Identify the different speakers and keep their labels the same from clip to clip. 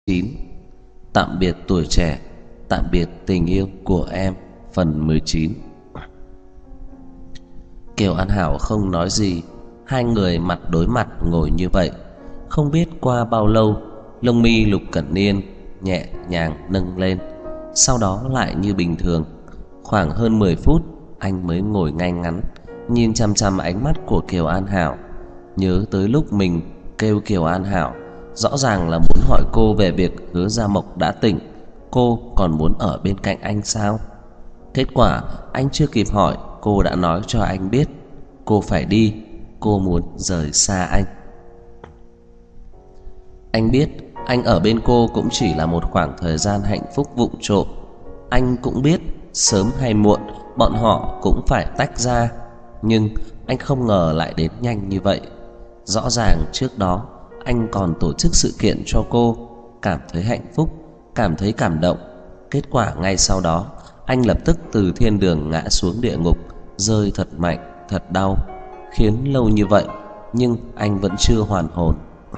Speaker 1: 9. Tạm biệt tuổi trẻ, tạm biệt tình yêu của em. Phần 19. Kiều An Hảo không nói gì. Hai người mặt đối mặt ngồi như vậy. Không biết qua bao lâu, lông mi Lục Cẩn Niên nhẹ nhàng nâng lên, sau đó lại như bình thường. Khoảng hơn 10 phút anh mới ngồi ngay ngắn, nhìn chằm chằm ánh mắt của Kiều An Hảo. Nhớ tới lúc mình kêu Kiều An Hảo, rõ ràng là muốn hỏi cô về việc Hứa Gia Mộc đã tỉnh, cô còn muốn ở bên cạnh anh sao? Kết quả anh chưa kịp hỏi, cô đã nói cho anh biết cô phải đi, cô muốn rời xa anh. Anh biết anh ở bên cô cũng chỉ là một khoảng thời gian hạnh phúc vụng trộm. Anh cũng biết sớm hay muộn bọn họ cũng phải tách ra. Nhưng anh không ngờ lại đến nhanh như vậy. Rõ ràng trước đó anh còn tổ chức sự kiện cho cô, cảm thấy hạnh phúc, cảm thấy cảm động. Kết quả ngay sau đó anh lập tức từ thiên đường ngã xuống địa ngục, rơi thật mạnh, thật đau, khiến lâu như vậy nhưng anh vẫn chưa hoàn hồn.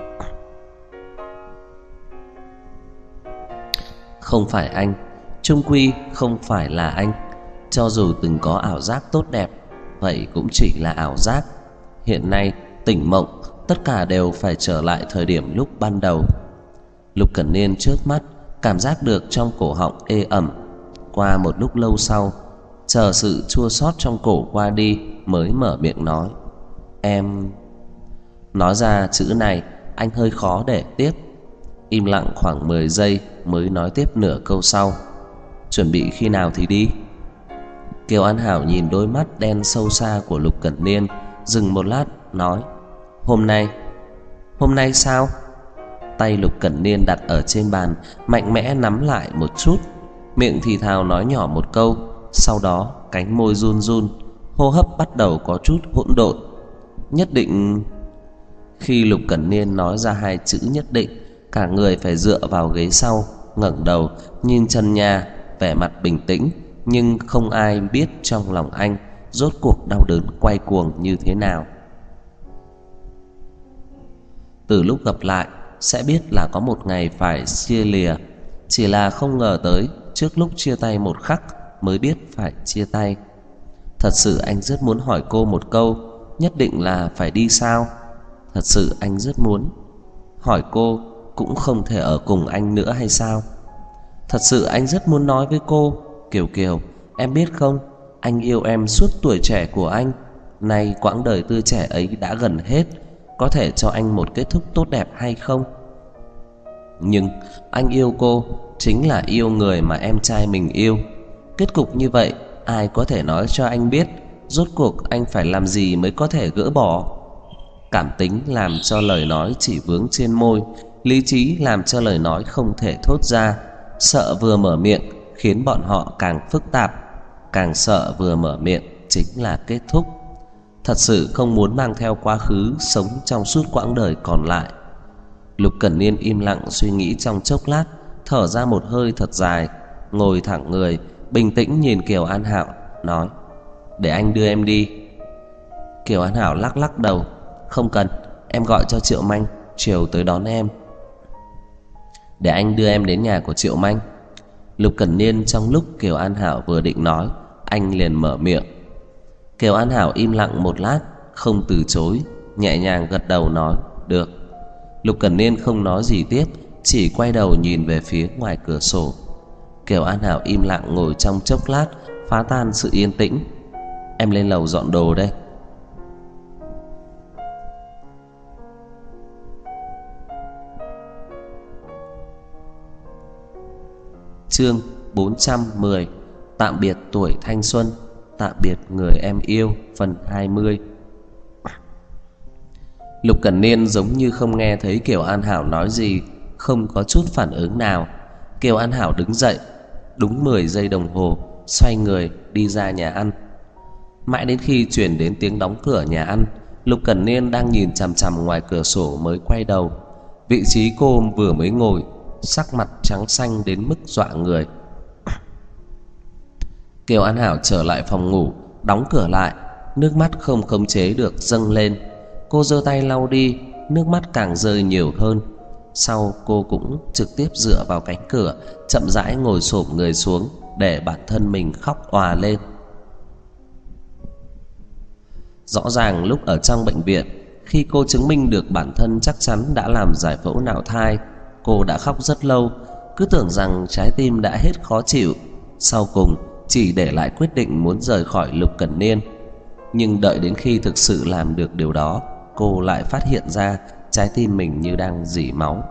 Speaker 1: Không phải anh, chung quy không phải là anh. Cho dù từng có ảo giác tốt đẹp, vậy cũng chỉ là ảo giác. Hiện nay tỉnh mộng, tất cả đều phải trở lại thời điểm lúc ban đầu. Lục Cẩn Niên chớp mắt, cảm giác được trong cổ họng ê ẩm. Qua một lúc lâu sau, chờ sự chua xót trong cổ qua đi, mới mở miệng nói: "Em..." Nói ra chữ này anh hơi khó để tiếp. Im lặng khoảng 10 giây mới nói tiếp nửa câu sau: "Chuẩn bị khi nào thì đi?" Kiều An Hảo nhìn đôi mắt đen sâu xa của Lục Cẩn Niên, dừng một lát nói: "Hôm nay." "Hôm nay sao?" Tay Lục Cẩn Niên đặt ở trên bàn, mạnh mẽ nắm lại một chút, miệng thì thào nói nhỏ một câu, sau đó cánh môi run run, hô hấp bắt đầu có chút hỗn độn. "Nhất định." Khi Lục Cẩn Niên nói ra hai chữ nhất định, cả người phải dựa vào ghế sau, ngẩng đầu nhìn trần nhà, vẻ mặt bình tĩnh, nhưng không ai biết trong lòng anh rốt cuộc đau đớn quay cuồng như thế nào. Từ lúc gặp lại sẽ biết là có một ngày phải chia lìa, chỉ là không ngờ tới trước lúc chia tay một khắc mới biết phải chia tay. Thật sự anh rất muốn hỏi cô một câu, nhất định là phải đi sao? Thật sự anh rất muốn hỏi cô, cũng không thể ở cùng anh nữa hay sao? Thật sự anh rất muốn nói với cô: "Kiều Kiều, em biết không, anh yêu em suốt tuổi trẻ của anh. Nay quãng đời tươi trẻ ấy đã gần hết, có thể cho anh một kết thúc tốt đẹp hay không?" Nhưng anh yêu cô chính là yêu người mà em trai mình yêu. Kết cục như vậy, ai có thể nói cho anh biết rốt cuộc anh phải làm gì mới có thể gỡ bỏ? Cảm tính làm cho lời nói chỉ vướng trên môi, lý trí làm cho lời nói không thể thốt ra. Sợ vừa mở miệng khiến bọn họ càng phức tạp, càng sợ vừa mở miệng chính là kết thúc. Thật sự không muốn mang theo quá khứ sống trong suốt quãng đời còn lại. Lục Cẩn Niên im lặng suy nghĩ trong chốc lát, thở ra một hơi thật dài, ngồi thẳng người, bình tĩnh nhìn Kiều An Hảo, nói: "Để anh đưa em đi." Kiều An Hảo lắc lắc đầu: "Không cần, em gọi cho Triệu Manh, chiều tới đón em." "Để anh đưa em đến nhà của Triệu Manh." Lục Cẩn Niên trong lúc Kiều An Hảo vừa định nói, anh liền mở miệng. Kiều An Hảo im lặng một lát, không từ chối, nhẹ nhàng gật đầu nói: "Được." Lục Cẩn Niên không nói gì tiếp, chỉ quay đầu nhìn về phía ngoài cửa sổ. Kiều An Hảo im lặng ngồi trong chốc lát, phá tan sự yên tĩnh: "Em lên lầu dọn đồ đây." Chương 410: Tạm biệt tuổi thanh xuân, tạm biệt người em yêu. Phần 20. Lục Cẩn Niên giống như không nghe thấy Kiều An Hảo nói gì, không có chút phản ứng nào. Kiều An Hảo đứng dậy, đúng 10 giây đồng hồ, xoay người đi ra nhà ăn. Mãi đến khi truyền đến tiếng đóng cửa nhà ăn, Lục Cẩn Niên đang nhìn chằm chằm ngoài cửa sổ mới quay đầu. Vị trí cô vừa mới ngồi, sắc mặt trắng xanh đến mức dọa người. Kiều An Hảo trở lại phòng ngủ, đóng cửa lại, nước mắt không khống chế được dâng lên. Cô giơ tay lau đi, nước mắt càng rơi nhiều hơn. Sau cô cũng trực tiếp dựa vào cánh cửa, chậm rãi ngồi xổm người xuống để bản thân mình khóc òa lên. Rõ ràng lúc ở trong bệnh viện, khi cô chứng minh được bản thân chắc chắn đã làm giải phẫu nạo thai, cô đã khóc rất lâu, cứ tưởng rằng trái tim đã hết khó chịu, sau cùng chỉ để lại quyết định muốn rời khỏi Lục Cẩn Niên. Nhưng đợi đến khi thực sự làm được điều đó, cô lại phát hiện ra trái tim mình như đang rỉ máu.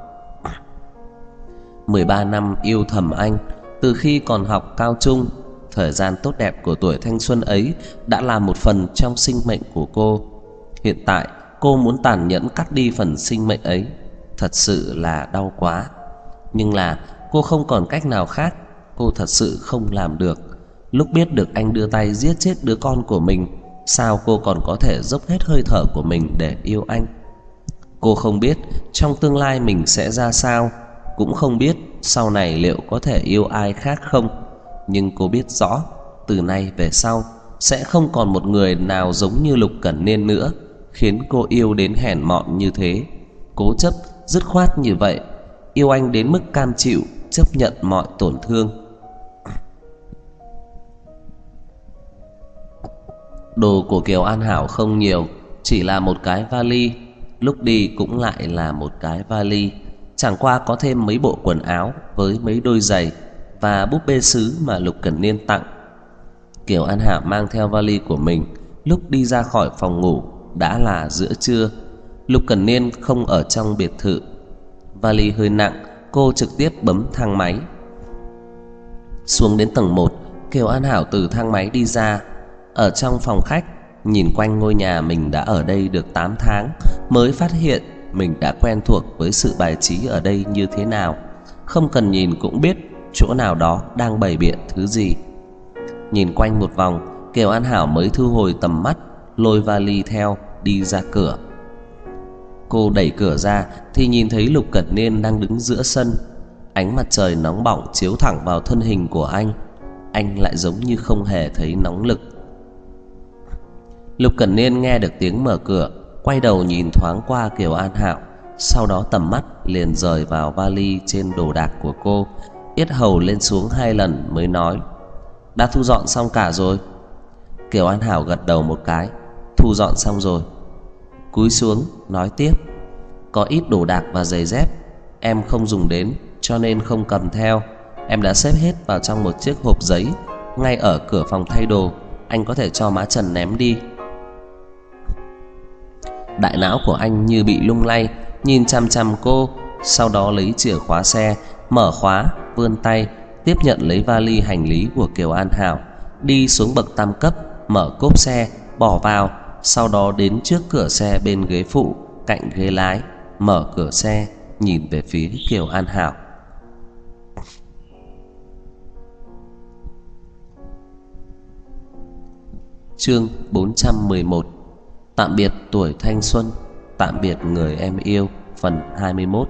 Speaker 1: 13 năm yêu thầm anh, từ khi còn học cao trung, thời gian tốt đẹp của tuổi thanh xuân ấy đã là một phần trong sinh mệnh của cô. Hiện tại cô muốn tàn nhẫn cắt đi phần sinh mệnh ấy, thật sự là đau quá. Nhưng là cô không còn cách nào khác, cô thật sự không làm được. Lúc biết được anh đưa tay giết chết đứa con của mình, sao cô còn có thể dốc hết hơi thở của mình để yêu anh? Cô không biết trong tương lai mình sẽ ra sao, cũng không biết sau này liệu có thể yêu ai khác không. Nhưng cô biết rõ, từ nay về sau sẽ không còn một người nào giống như Lục Cẩn Niên nữa, khiến cô yêu đến hèn mọn như thế, cố chấp, dứt khoát như vậy, yêu anh đến mức cam chịu, chấp nhận mọi tổn thương. Đồ của Kiều An Hảo không nhiều, chỉ là một cái vali, lúc đi cũng lại là một cái vali, chẳng qua có thêm mấy bộ quần áo với mấy đôi giày và búp bê sứ mà Lục Cẩn Niên tặng. Kiều An Hảo mang theo vali của mình, lúc đi ra khỏi phòng ngủ đã là giữa trưa. Lục Cẩn Niên không ở trong biệt thự, vali hơi nặng, cô trực tiếp bấm thang máy. Xuống đến tầng 1, Kiều An Hảo từ thang máy đi ra. Ở trong phòng khách, nhìn quanh ngôi nhà mình đã ở đây được 8 tháng, mới phát hiện mình đã quen thuộc với sự bài trí ở đây như thế nào. Không cần nhìn cũng biết chỗ nào đó đang bày biện thứ gì. Nhìn quanh một vòng, Kiều An Hảo mới thu hồi tầm mắt, lôi vali theo đi ra cửa. Cô đẩy cửa ra thì nhìn thấy Lục Cẩn Niên đang đứng giữa sân. Ánh mặt trời nóng bỏng chiếu thẳng vào thân hình của anh lại giống như không hề thấy nóng lực. Lục Cẩn Niên nghe được tiếng mở cửa, quay đầu nhìn thoáng qua Kiều An Hảo, sau đó tầm mắt liền rời vào vali trên đồ đạc của cô, yết hầu lên xuống 2 lần mới nói: "Đã thu dọn xong cả rồi?" Kiều An Hảo gật đầu một cái: "Thu dọn xong rồi." Cúi xuống nói tiếp: "Có ít đồ đạc và giày dép em không dùng đến cho nên không cầm theo, em đã xếp hết vào trong một chiếc hộp giấy ngay ở cửa phòng thay đồ, anh có thể cho má Trần ném đi." Đại não của anh như bị lung lay, nhìn chằm chằm cô, sau đó lấy chìa khóa xe, mở khóa, vươn tay tiếp nhận lấy vali hành lý của Kiều An Hảo, đi xuống bậc tam cấp, mở cốp xe, bỏ vào, sau đó đến trước cửa xe bên ghế phụ, cạnh ghế lái, mở cửa xe, nhìn về phía Kiều An Hảo. Chương 411: Tạm biệt tuổi thanh xuân, tạm biệt người em yêu, phần 21.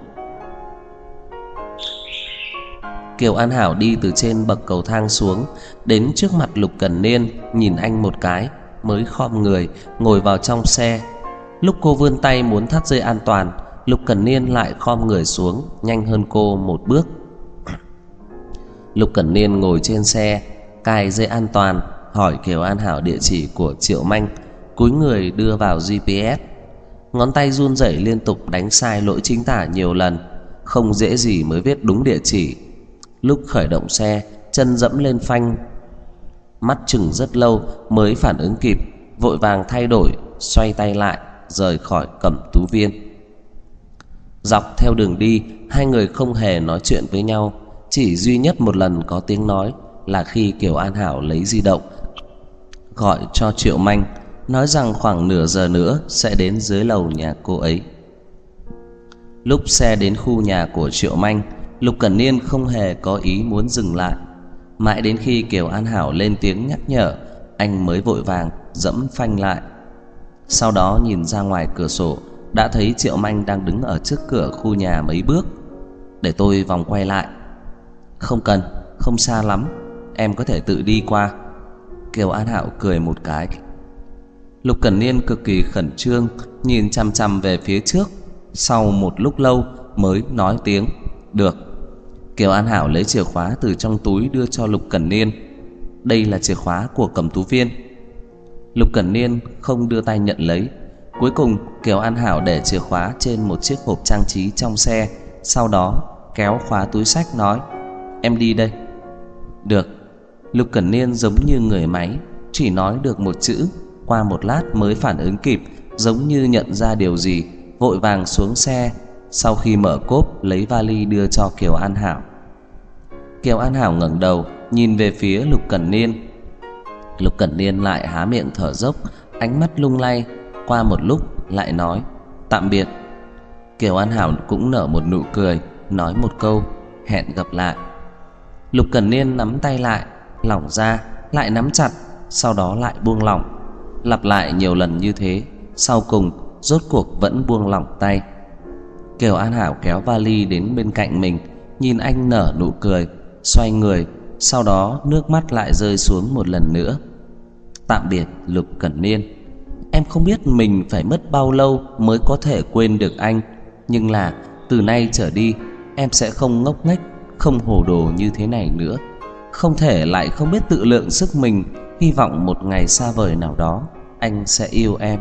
Speaker 1: Kiều An Hảo đi từ trên bậc cầu thang xuống, đến trước mặt Lục Cẩn Niên, nhìn anh một cái, mới khom người ngồi vào trong xe. Lúc cô vươn tay muốn thắt dây an toàn, Lục Cẩn Niên lại khom người xuống, nhanh hơn cô một bước. Lục Cẩn Niên ngồi trên xe, cài dây an toàn, hỏi Kiều An Hảo địa chỉ của Triệu Manh, cúi người đưa vào GPS. Ngón tay run rẩy liên tục đánh sai lỗi chính tả nhiều lần, không dễ gì mới viết đúng địa chỉ. Lúc khởi động xe, chân dẫm lên phanh, mắt chừng rất lâu mới phản ứng kịp, vội vàng thay đổi, xoay tay lại, rời khỏi Cẩm Tú Viên. Dọc theo đường đi, hai người không hề nói chuyện với nhau, chỉ duy nhất một lần có tiếng nói là khi Kiều An Hảo lấy di động gọi cho Triệu Manh, nói rằng khoảng nửa giờ nữa sẽ đến dưới lầu nhà cô ấy. Lúc xe đến khu nhà của Triệu Manh, Lục Cẩn Niên không hề có ý muốn dừng lại. Mãi đến khi Kiều An Hảo lên tiếng nhắc nhở, anh mới vội vàng dẫm phanh lại. Sau đó nhìn ra ngoài cửa sổ, đã thấy Triệu Manh đang đứng ở trước cửa khu nhà mấy bước. "Để tôi vòng quay lại." "Không cần, không xa lắm, em có thể tự đi qua." Kiều An Hảo cười một cái. Lục Cẩn Niên cực kỳ khẩn trương, nhìn chằm chằm về phía trước. Sau một lúc lâu mới nói tiếng được. Kiều An Hảo lấy chìa khóa từ trong túi đưa cho Lục Cẩn Niên. Đây là chìa khóa của Cẩm Tú Viên. Lục Cẩn Niên không đưa tay nhận lấy. Cuối cùng Kiều An Hảo để chìa khóa trên một chiếc hộp trang trí trong xe, sau đó kéo khóa túi xách nói: "Em đi đây." "Được." Lục Cẩn Niên giống như người máy, chỉ nói được một chữ, qua một lát mới phản ứng kịp, giống như nhận ra điều gì, vội vàng xuống xe. Sau khi mở cốp lấy vali đưa cho Kiều An Hảo. Kiều An Hảo ngẩng đầu nhìn về phía Lục Cẩn Niên. Lục Cẩn Niên lại há miệng thở dốc, ánh mắt lung lay, qua một lúc lại nói: "Tạm biệt." Kiều An Hảo cũng nở một nụ cười, nói một câu: "Hẹn gặp lại." Lục Cẩn Niên nắm tay lại, lỏng ra, lại nắm chặt, sau đó lại buông lỏng, lặp lại nhiều lần như thế, sau cùng rốt cuộc vẫn buông lỏng tay. Kiều An Hảo kéo vali đến bên cạnh mình, nhìn anh nở nụ cười, xoay người, sau đó nước mắt lại rơi xuống một lần nữa. "Tạm biệt Lục Cẩn Niên. Em không biết mình phải mất bao lâu mới có thể quên được anh, nhưng là từ nay trở đi em sẽ không ngốc nghếch, không hồ đồ như thế này nữa. Không thể lại không biết tự lượng sức mình, hy vọng một ngày xa vời nào đó anh sẽ yêu em.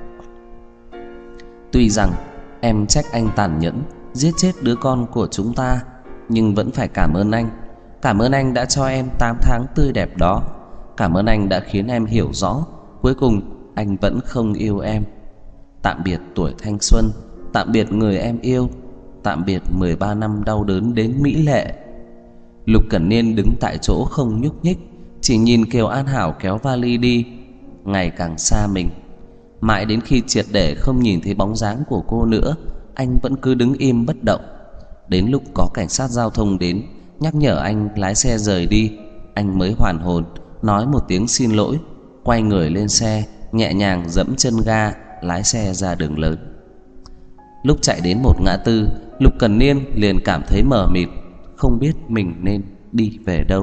Speaker 1: Tuy rằng em trách anh tàn nhẫn, giết chết đứa con của chúng ta, nhưng vẫn phải cảm ơn anh. Cảm ơn anh đã cho em 8 tháng tươi đẹp đó. Cảm ơn anh đã khiến em hiểu rõ cuối cùng anh vẫn không yêu em. Tạm biệt tuổi thanh xuân, tạm biệt người em yêu, tạm biệt 13 năm đau đớn đến mỹ lệ." Lục Cẩn Niên đứng tại chỗ không nhúc nhích, chỉ nhìn Kiều An Hảo kéo vali đi, ngày càng xa mình. Mãi đến khi triệt để không nhìn thấy bóng dáng của cô nữa, anh vẫn cứ đứng im bất động. Đến lúc có cảnh sát giao thông đến nhắc nhở anh lái xe rời đi, anh mới hoàn hồn, nói một tiếng xin lỗi, quay người lên xe, nhẹ nhàng giẫm chân ga, lái xe ra đường lớn. Lúc chạy đến một ngã tư, Lục Cẩn Niên liền cảm thấy mờ mịt, không biết mình nên đi về đâu.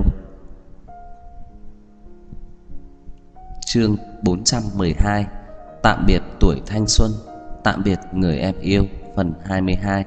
Speaker 1: Chương 412: Tạm biệt tuổi thanh xuân, tạm biệt người em yêu, phần 22.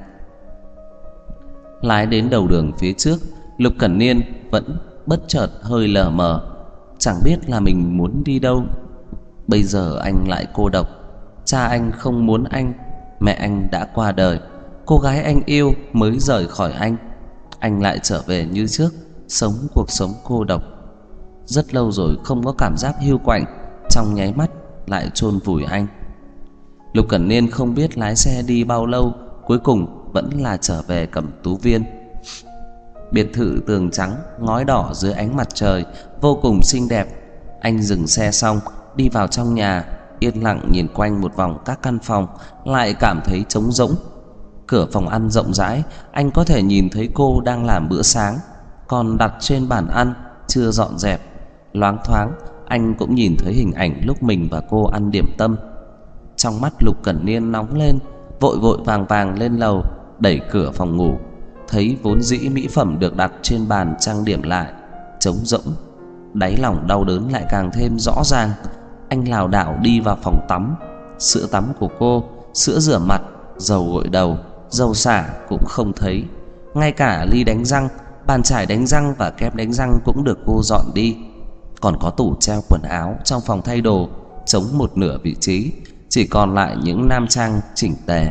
Speaker 1: Lái đến đầu đường phía trước, Lục Cẩn Niên vẫn bất chợt hơi lờ mờ, chẳng biết là mình muốn đi đâu. Bây giờ anh lại cô độc, cha anh không muốn anh, mẹ anh đã qua đời, cô gái anh yêu mới rời khỏi anh lại trở về như trước, sống cuộc sống cô độc. Rất lâu rồi không có cảm giác hiu quạnh, trong nháy mắt lại chôn vùi anh. Lục Cẩn Niên không biết lái xe đi bao lâu, cuối cùng vẫn là trở về Cẩm Tú Viên. Biệt thự tường trắng, ngói đỏ dưới ánh mặt trời, vô cùng xinh đẹp. Anh dừng xe xong, đi vào trong nhà, yên lặng nhìn quanh một vòng các căn phòng, lại cảm thấy trống rỗng. Cửa phòng ăn rộng rãi, anh có thể nhìn thấy cô đang làm bữa sáng, còn đặt trên bàn ăn chưa dọn dẹp. Loáng thoáng anh cũng nhìn thấy hình ảnh lúc mình và cô ăn điểm tâm. Trong mắt Lục Cẩn Niên nóng lên, vội vội vàng vàng lên lầu, đẩy cửa phòng ngủ, thấy vốn dĩ mỹ phẩm được đặt trên bàn trang điểm lại trống rỗng, đáy lòng đau đớn lại càng thêm rõ ràng. Anh lảo đảo đi vào phòng tắm. Sữa tắm của cô, sữa rửa mặt, dầu gội đầu, dầu xả cũng không thấy. Ngay cả ly đánh răng, bàn chải đánh răng và kem đánh răng cũng được cô dọn đi. Còn có tủ treo quần áo trong phòng thay đồ trống một nửa vị trí, chỉ còn lại những nam trang chỉnh tề.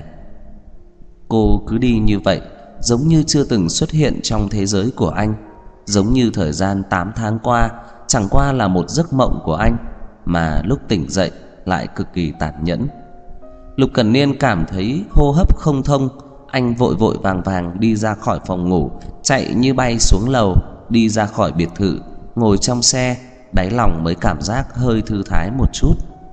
Speaker 1: Cô cứ đi như vậy, giống như chưa từng xuất hiện trong thế giới của anh, giống như thời gian 8 tháng qua chẳng qua là một giấc mộng của anh, mà lúc tỉnh dậy lại cực kỳ tàn nhẫn. Lục Cẩn Niên cảm thấy hô hấp không thông, anh vội vội vàng vàng đi ra khỏi phòng ngủ, chạy như bay xuống lầu, đi ra khỏi biệt thự, ngồi trong xe, đáy lòng mới cảm giác hơi thư thái một chút.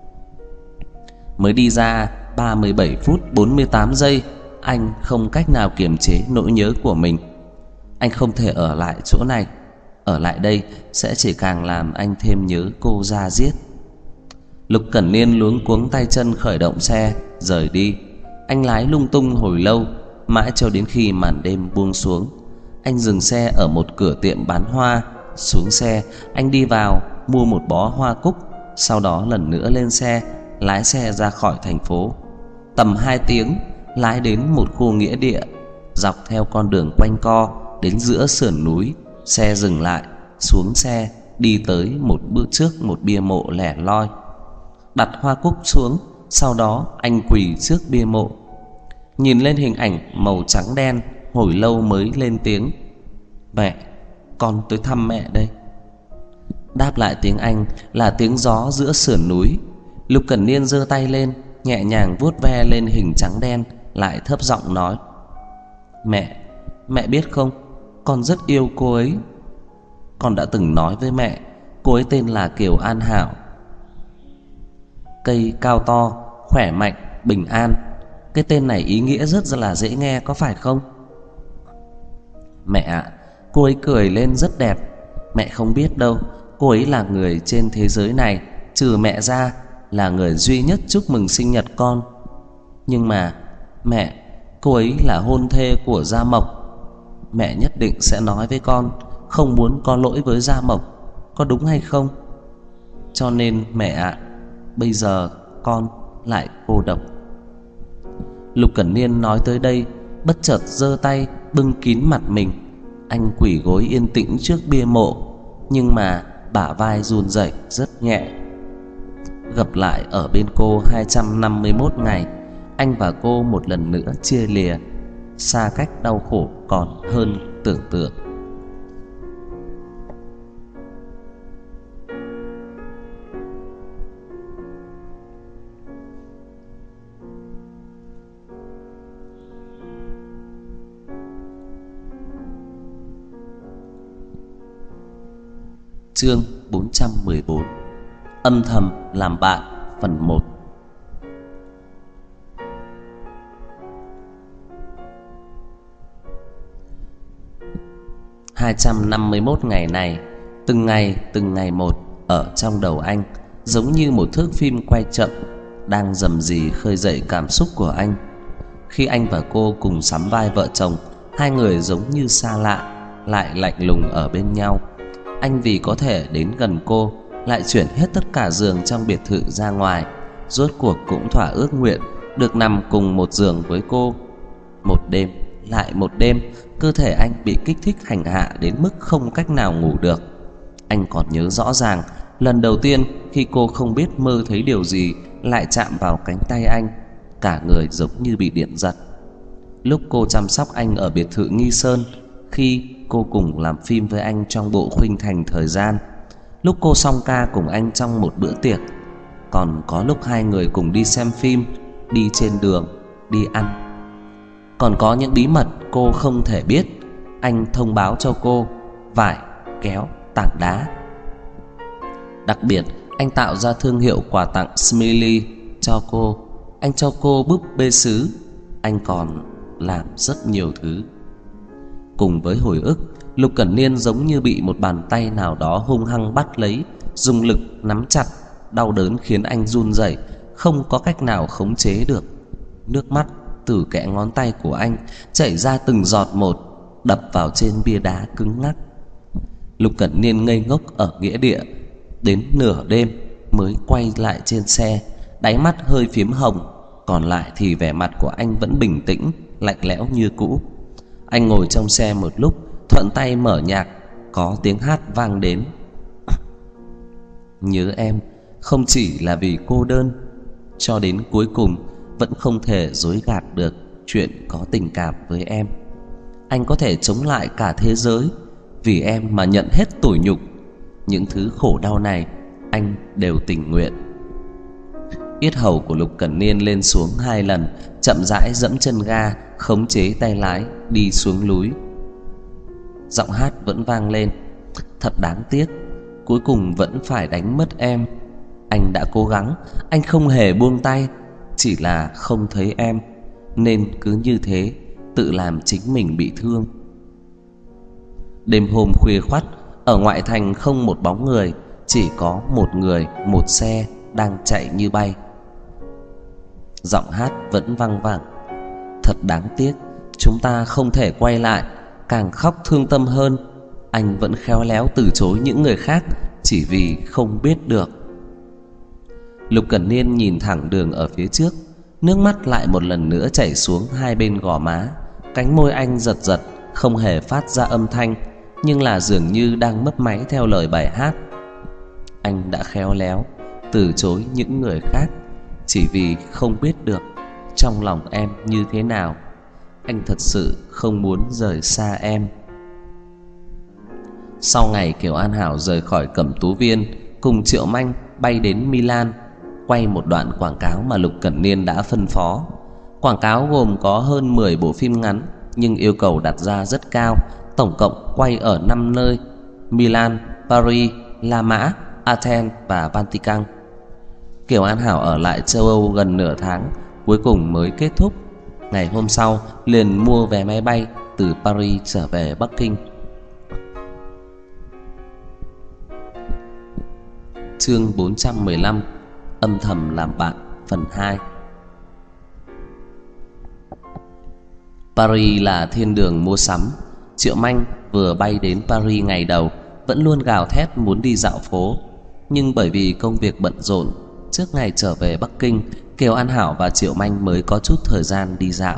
Speaker 1: Mới đi ra 37 phút 48 giây, anh không cách nào kiềm chế nỗi nhớ của mình. Anh không thể ở lại chỗ này, ở lại đây sẽ chỉ càng làm anh thêm nhớ cô ra giết. Lục Cẩn Niên luống cuống tay chân khởi động xe rời đi. Anh lái lung tung hồi lâu, mãi cho đến khi màn đêm buông xuống. Anh dừng xe ở một cửa tiệm bán hoa. Xuống xe, anh đi vào mua một bó hoa cúc, sau đó lần nữa lên xe, lái xe ra khỏi thành phố. Tầm 2 tiếng lái đến một khu nghĩa địa. Dọc theo con đường quanh co đến giữa sườn núi, xe dừng lại, xuống xe, đi tới trước một bia mộ lẻ loi. Đặt hoa cúc xuống, sau đó anh quỳ trước bia mộ, nhìn lên hình ảnh màu trắng đen, hồi lâu mới lên tiếng: "Mẹ, con tới thăm mẹ đây." Đáp lại tiếng anh là tiếng gió giữa sườn núi. Lục Cẩn Niên giơ tay lên, nhẹ nhàng vuốt ve lên hình trắng đen, lại thấp giọng nói: Mẹ biết không, con rất yêu cô ấy. Con đã từng nói với mẹ, cô ấy tên là Kiều An Hảo. Cây cao to, khỏe mạnh, bình an. Cái tên này ý nghĩa rất là dễ nghe, có phải không?" "Mẹ ạ," cô ấy cười lên rất đẹp. "Mẹ không biết đâu, cô ấy là người trên thế giới này, trừ mẹ ra, là người duy nhất chúc mừng sinh nhật con. Nhưng mà mẹ, cô ấy là hôn thê của Gia Mộc. Mẹ nhất định sẽ nói với con, không muốn có lỗi với Gia Mộc, có đúng hay không? Cho nên mẹ ạ, bây giờ con lại cô độc." Lục Cẩn Niên nói tới đây, bất chợt giơ tay bưng kín mặt mình. Anh quỳ gối yên tĩnh trước bia mộ, nhưng mà bả vai run rẩy rất nhẹ. Gặp lại ở bên cô 251 ngày, anh và cô một lần nữa chia lìa, xa cách đau khổ còn hơn tưởng tượng. Chương 414: Âm thầm làm bạn, phần 1. "251 ngày này, từng ngày một ở trong đầu anh, giống như một thước phim quay chậm, đang rầm rì khơi dậy cảm xúc của anh. Khi anh và cô cùng sắm vai vợ chồng, hai người giống như xa lạ, lại lạnh lùng ở bên nhau. Anh vì có thể đến gần cô, lại chuyển hết tất cả giường trong biệt thự ra ngoài, rốt cuộc cũng thỏa ước nguyện được nằm cùng một giường với cô. Một đêm lại một đêm, cơ thể anh bị kích thích hành hạ đến mức không cách nào ngủ được. Anh còn nhớ rõ ràng lần đầu tiên khi cô không biết mơ thấy điều gì lại chạm vào cánh tay anh, cả người giống như bị điện giật. Lúc cô chăm sóc anh ở biệt thự Nghi Sơn, khi cô cùng làm phim với anh trong bộ Khuynh Thành Thời Gian, lúc cô song ca cùng anh trong một bữa tiệc, còn có lúc hai người cùng đi xem phim, đi trên đường, đi ăn. Còn có những bí mật cô không thể biết, anh thông báo cho cô: vải, kéo, tảng đá. Đặc biệt, anh tạo ra thương hiệu quà tặng Smiley cho cô. Anh cho cô búp bê sứ. Anh còn làm rất nhiều thứ. Cùng với hồi ức, Lục Cẩn Niên giống như bị một bàn tay nào đó hung hăng bắt lấy, dùng lực nắm chặt. Đau đớn khiến anh run rẩy, không có cách nào khống chế được. Nước mắt từ kẽ ngón tay của anh chảy ra từng giọt một, đập vào trên bia đá cứng ngắc. Lục Cẩn Niên ngây ngốc ở nghĩa địa, đến nửa đêm mới quay lại trên xe, đáy mắt hơi phím hồng, còn lại thì vẻ mặt của anh vẫn bình tĩnh, lạnh lẽo như cũ. Anh ngồi trong xe một lúc, thuận tay mở nhạc, có tiếng hát vang đến. Nhớ em không chỉ là vì cô đơn, cho đến cuối cùng vẫn không thể dối gạt được chuyện có tình cảm với em. Anh có thể chống lại cả thế giới, vì em mà nhận hết tủi nhục. Những thứ khổ đau này anh đều tình nguyện. Yết hầu của Lục Cẩn Niên lên xuống 2 lần, chậm rãi giẫm chân ga, khống chế tay lái đi xuống núi. Giọng hát vẫn vang lên. Thật đáng tiếc, cuối cùng vẫn phải đánh mất em. Anh đã cố gắng, anh không hề buông tay, chỉ là không thấy em, nên cứ như thế tự làm chính mình bị thương. Đêm hôm khuya khoắt, ở ngoại thành không một bóng người, chỉ có một người, một xe đang chạy như bay. Giọng hát vẫn vang vẳng. Thật đáng tiếc, chúng ta không thể quay lại. Càng khóc thương tâm hơn, anh vẫn khéo léo từ chối những người khác chỉ vì không biết được. Lục Cẩn Niên nhìn thẳng đường ở phía trước, nước mắt lại một lần nữa chảy xuống hai bên gò má. Cánh môi anh giật giật, không hề phát ra âm thanh, nhưng là dường như đang mấp máy theo lời bài hát. Anh đã khéo léo từ chối những người khác chỉ vì không biết được trong lòng em như thế nào. Anh thật sự không muốn rời xa em. Sau ngày Kiều An Hảo rời khỏi Cẩm Tú Viên, cùng Triệu Manh bay đến Milan, quay một đoạn quảng cáo mà Lục Cẩn Niên đã phân phó. Quảng cáo gồm có hơn 10 bộ phim ngắn, nhưng yêu cầu đặt ra rất cao, tổng cộng quay ở 5 nơi: Milan, Paris, La Mã, Athens và Vatican. Kiều An Hảo ở lại châu Âu gần nửa tháng, cuối cùng mới kết thúc. Ngày hôm sau liền mua vé máy bay từ Paris trở về Bắc Kinh. Chương 415: Âm thầm làm bạn, phần 2. Paris là thiên đường mua sắm. Triệu Manh vừa bay đến Paris ngày đầu vẫn luôn gào thét muốn đi dạo phố, nhưng bởi vì công việc bận rộn, trước ngày trở về Bắc Kinh, Kiều An Hảo và Triệu Manh mới có chút thời gian đi dạo.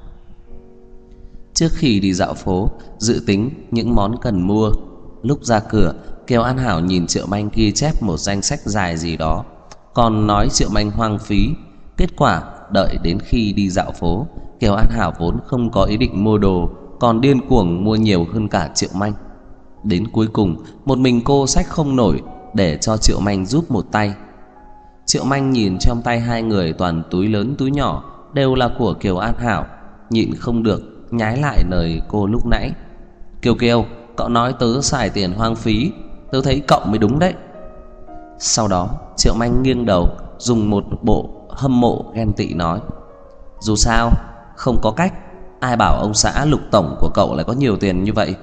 Speaker 1: Trước khi đi dạo phố, dự tính những món cần mua. Lúc ra cửa, Kiều An Hảo nhìn Triệu Manh ghi chép một danh sách dài gì đó, còn nói Triệu Manh hoang phí. Kết quả đợi đến khi đi dạo phố, Kiều An Hảo vốn không có ý định mua đồ, còn điên cuồng mua nhiều hơn cả Triệu Manh. Đến cuối cùng, một mình cô xách không nổi, để cho Triệu Manh giúp một tay. Triệu Manh nhìn trong tay hai người toàn túi lớn túi nhỏ, đều là của Kiều An Hảo, nhịn không được nhái lại lời cô lúc nãy. Kiều Kiều, cậu nói tớ xài tiền hoang phí, tớ thấy cậu mới đúng đấy. Sau đó Triệu Manh nghiêng đầu, dùng một bộ hâm mộ ghen tị nói: dù sao không có cách, ai bảo ông xã Lục tổng của cậu lại có nhiều tiền như vậy.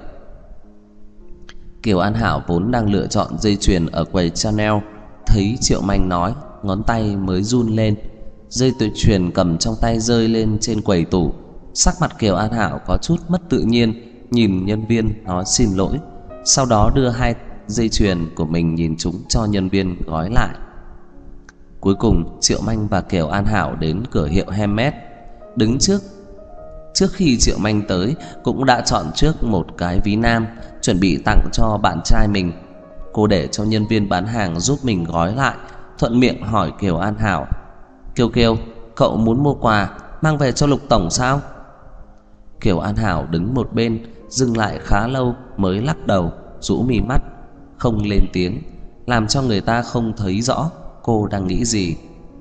Speaker 1: Kiều An Hảo vốn đang lựa chọn dây chuyền ở quầy Chanel, thấy Triệu Manh nói, ngón tay mới run lên. Dây chuyền cầm trong tay rơi lên trên quầy tủ. Sắc mặt Kiều An Hảo có chút mất tự nhiên, nhìn nhân viên nói xin lỗi, sau đó đưa hai dây chuyền của mình nhìn chúng cho nhân viên gói lại. Cuối cùng Triệu Manh và Kiều An Hảo đến cửa hiệu Hermes. Đứng trước khi Triệu Manh tới, cũng đã chọn trước một cái ví nam, chuẩn bị tặng cho bạn trai mình. Cô để cho nhân viên bán hàng giúp mình gói lại, thuận miệng hỏi Kiều An Hảo: Kiều Kiều, cậu muốn mua quà mang về cho Lục tổng sao? Kiều An Hảo đứng một bên, dừng lại khá lâu mới lắc đầu, rũ mi mắt, không lên tiếng, làm cho người ta không thấy rõ cô đang nghĩ gì.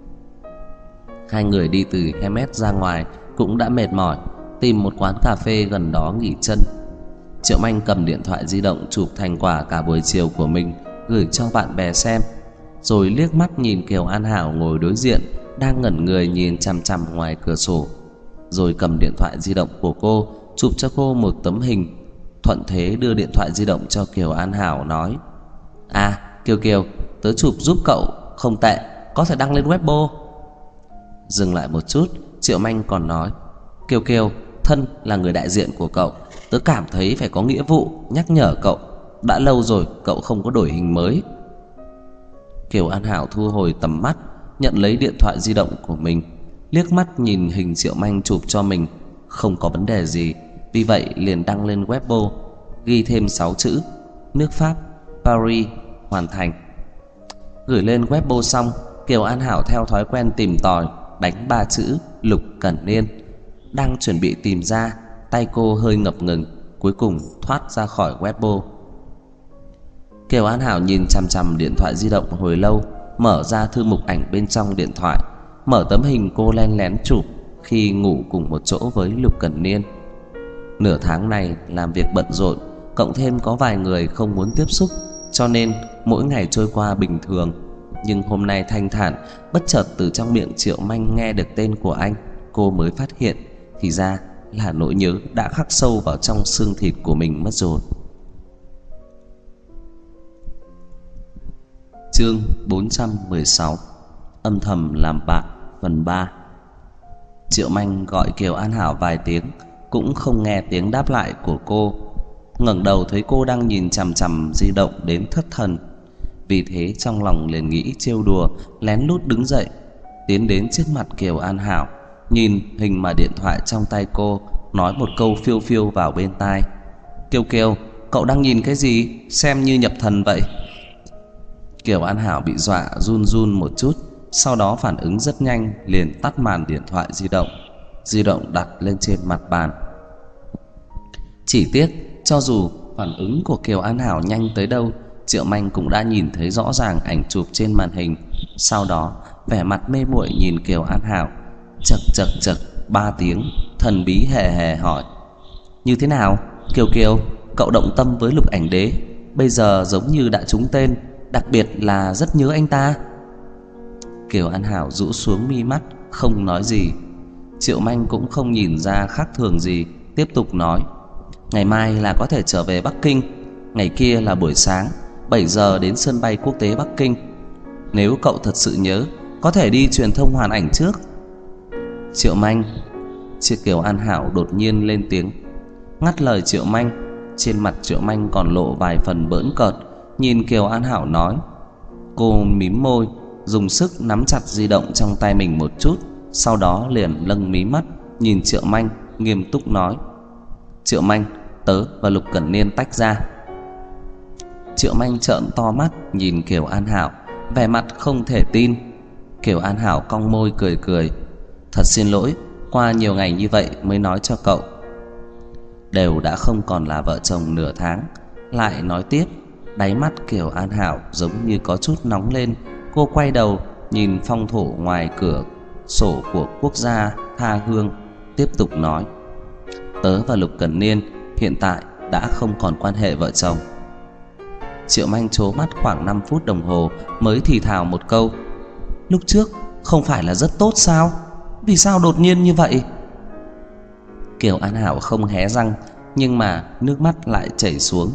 Speaker 1: Hai người đi từ Hermes ra ngoài cũng đã mệt mỏi, tìm một quán cà phê gần đó nghỉ chân. Triệu Manh cầm điện thoại di động chụp thành quả cả buổi chiều của mình, gửi cho bạn bè xem, rồi liếc mắt nhìn Kiều An Hảo ngồi đối diện, đang ngẩn người nhìn chằm chằm ngoài cửa sổ, rồi cầm điện thoại di động của cô chụp cho cô một tấm hình, thuận thế đưa điện thoại di động cho Kiều An Hảo nói: À Kiều Kiều, tớ chụp giúp cậu không tệ, có thể đăng lên Weibo. Dừng lại một chút, Triệu Manh còn nói: Kiều Kiều, thân là người đại diện của cậu, tớ cảm thấy phải có nghĩa vụ nhắc nhở cậu, đã lâu rồi cậu không có đổi hình mới. Kiều An Hảo thu hồi tầm mắt, nhận lấy điện thoại di động của mình, liếc mắt nhìn hình Triệu Manh chụp cho mình, không có vấn đề gì, vì vậy liền đăng lên Weibo, ghi thêm 6 chữ: nước Pháp, Paris, hoàn thành. Gửi lên Weibo xong, Kiều An Hảo theo thói quen tìm tòi đánh 3 chữ Lục Cẩn Niên. Đang chuẩn bị tìm ra, tay cô hơi ngập ngừng, cuối cùng thoát ra khỏi Weibo. Kiều An Hảo nhìn chằm chằm điện thoại di động hồi lâu, mở ra thư mục ảnh bên trong điện thoại, mở tấm hình cô len lén chụp khi ngủ cùng một chỗ với Lục Cẩn Niên. Nửa tháng này làm việc bận rộn, cộng thêm có vài người không muốn tiếp xúc, cho nên mỗi ngày trôi qua bình thường. Nhưng hôm nay thanh thản, bất chợt từ trong miệng Triệu Manh nghe được tên của anh, cô mới phát hiện thì ra là nỗi nhớ đã khắc sâu vào trong xương thịt của mình mất rồi. Chương 416: Âm thầm làm bạn, phần 3. Triệu Manh gọi Kiều An Hảo vài tiếng, cũng không nghe tiếng đáp lại của cô. Ngẩng đầu thấy cô đang nhìn chằm chằm di động đến thất thần, vì thế trong lòng liền nghĩ trêu đùa, lén lút đứng dậy, tiến đến trước mặt Kiều An Hảo, nhìn hình mà điện thoại trong tay cô nói một câu phiêu phiêu vào bên tai. Kiều Kiều, cậu đang nhìn cái gì, xem như nhập thần vậy? Kiều An Hảo bị dọa run run một chút, sau đó phản ứng rất nhanh, liền tắt màn điện thoại di động đặt lên trên mặt bàn. Chỉ tiếc cho dù phản ứng của Kiều An Hảo nhanh tới đâu, Triệu Manh cũng đã nhìn thấy rõ ràng ảnh chụp trên màn hình. Sau đó vẻ mặt mê muội nhìn Kiều An Hảo, chậc chậc chậc 3 tiếng, thần bí hề hề hỏi: như thế nào Kiều Kiều, cậu động tâm với Lục Ảnh Đế, bây giờ giống như đã trúng tên, đặc biệt là rất nhớ anh ta. Kiều An Hảo rũ xuống mi mắt, không nói gì. Triệu Manh cũng không nhìn ra khác thường gì, tiếp tục nói: ngày mai là có thể trở về Bắc Kinh. Ngày kia là buổi sáng 7 giờ đến sân bay quốc tế Bắc Kinh. Nếu cậu thật sự nhớ, có thể đi truyền thông hoàn ảnh trước. Triệu Manh. Kiều An Hảo đột nhiên lên tiếng, ngắt lời Triệu Manh. Trên mặt Triệu Manh còn lộ vài phần bỡn cợt, nhìn Kiều An Hảo nói. Cô mím môi, dùng sức nắm chặt di động trong tay mình một chút, sau đó liền lâng mí mắt nhìn Triệu Manh, nghiêm túc nói: Triệu Manh, tớ và Lục Cẩn Niên tách ra. Triệu Manh trợn to mắt nhìn Kiều An Hảo, vẻ mặt không thể tin. Kiều An Hảo cong môi cười cười: thật xin lỗi, qua nhiều ngày như vậy mới nói cho cậu. Đều đã không còn là vợ chồng nửa tháng, lại nói tiếp. Đáy mắt Kiều An Hảo giống như có chút nóng lên. Cô quay đầu nhìn phong thổ ngoài cửa sổ của quốc gia tha hương, tiếp tục nói: tớ và Lục Cẩn Niên hiện tại đã không còn quan hệ vợ chồng. Triệu Manh trố mắt khoảng 5 phút đồng hồ mới thì thào một câu: lúc trước không phải là rất tốt sao? Vì sao đột nhiên như vậy? Kiều An Hảo không hé răng, nhưng mà nước mắt lại chảy xuống.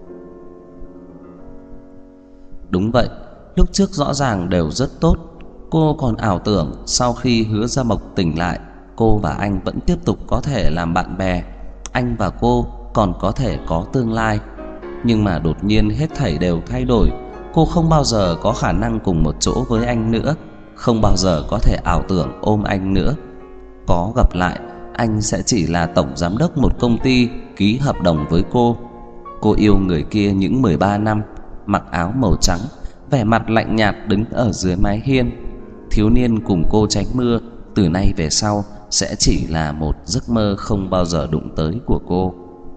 Speaker 1: Đúng vậy, lúc trước rõ ràng đều rất tốt. Cô còn ảo tưởng sau khi Hứa Gia Mộc tỉnh lại, cô và anh vẫn tiếp tục có thể làm bạn bè, anh và cô còn có thể có tương lai. Nhưng mà đột nhiên hết thảy đều thay đổi. Cô không bao giờ có khả năng cùng một chỗ với anh nữa, không bao giờ có thể ảo tưởng ôm anh nữa. Có gặp lại, anh sẽ chỉ là tổng giám đốc một công ty ký hợp đồng với cô. Cô yêu người kia những 13 năm, mặc áo màu trắng, vẻ mặt lạnh nhạt đứng ở dưới mái hiên. Thiếu niên cùng cô tránh mưa, từ nay về sau sẽ chỉ là một giấc mơ không bao giờ đụng tới của cô.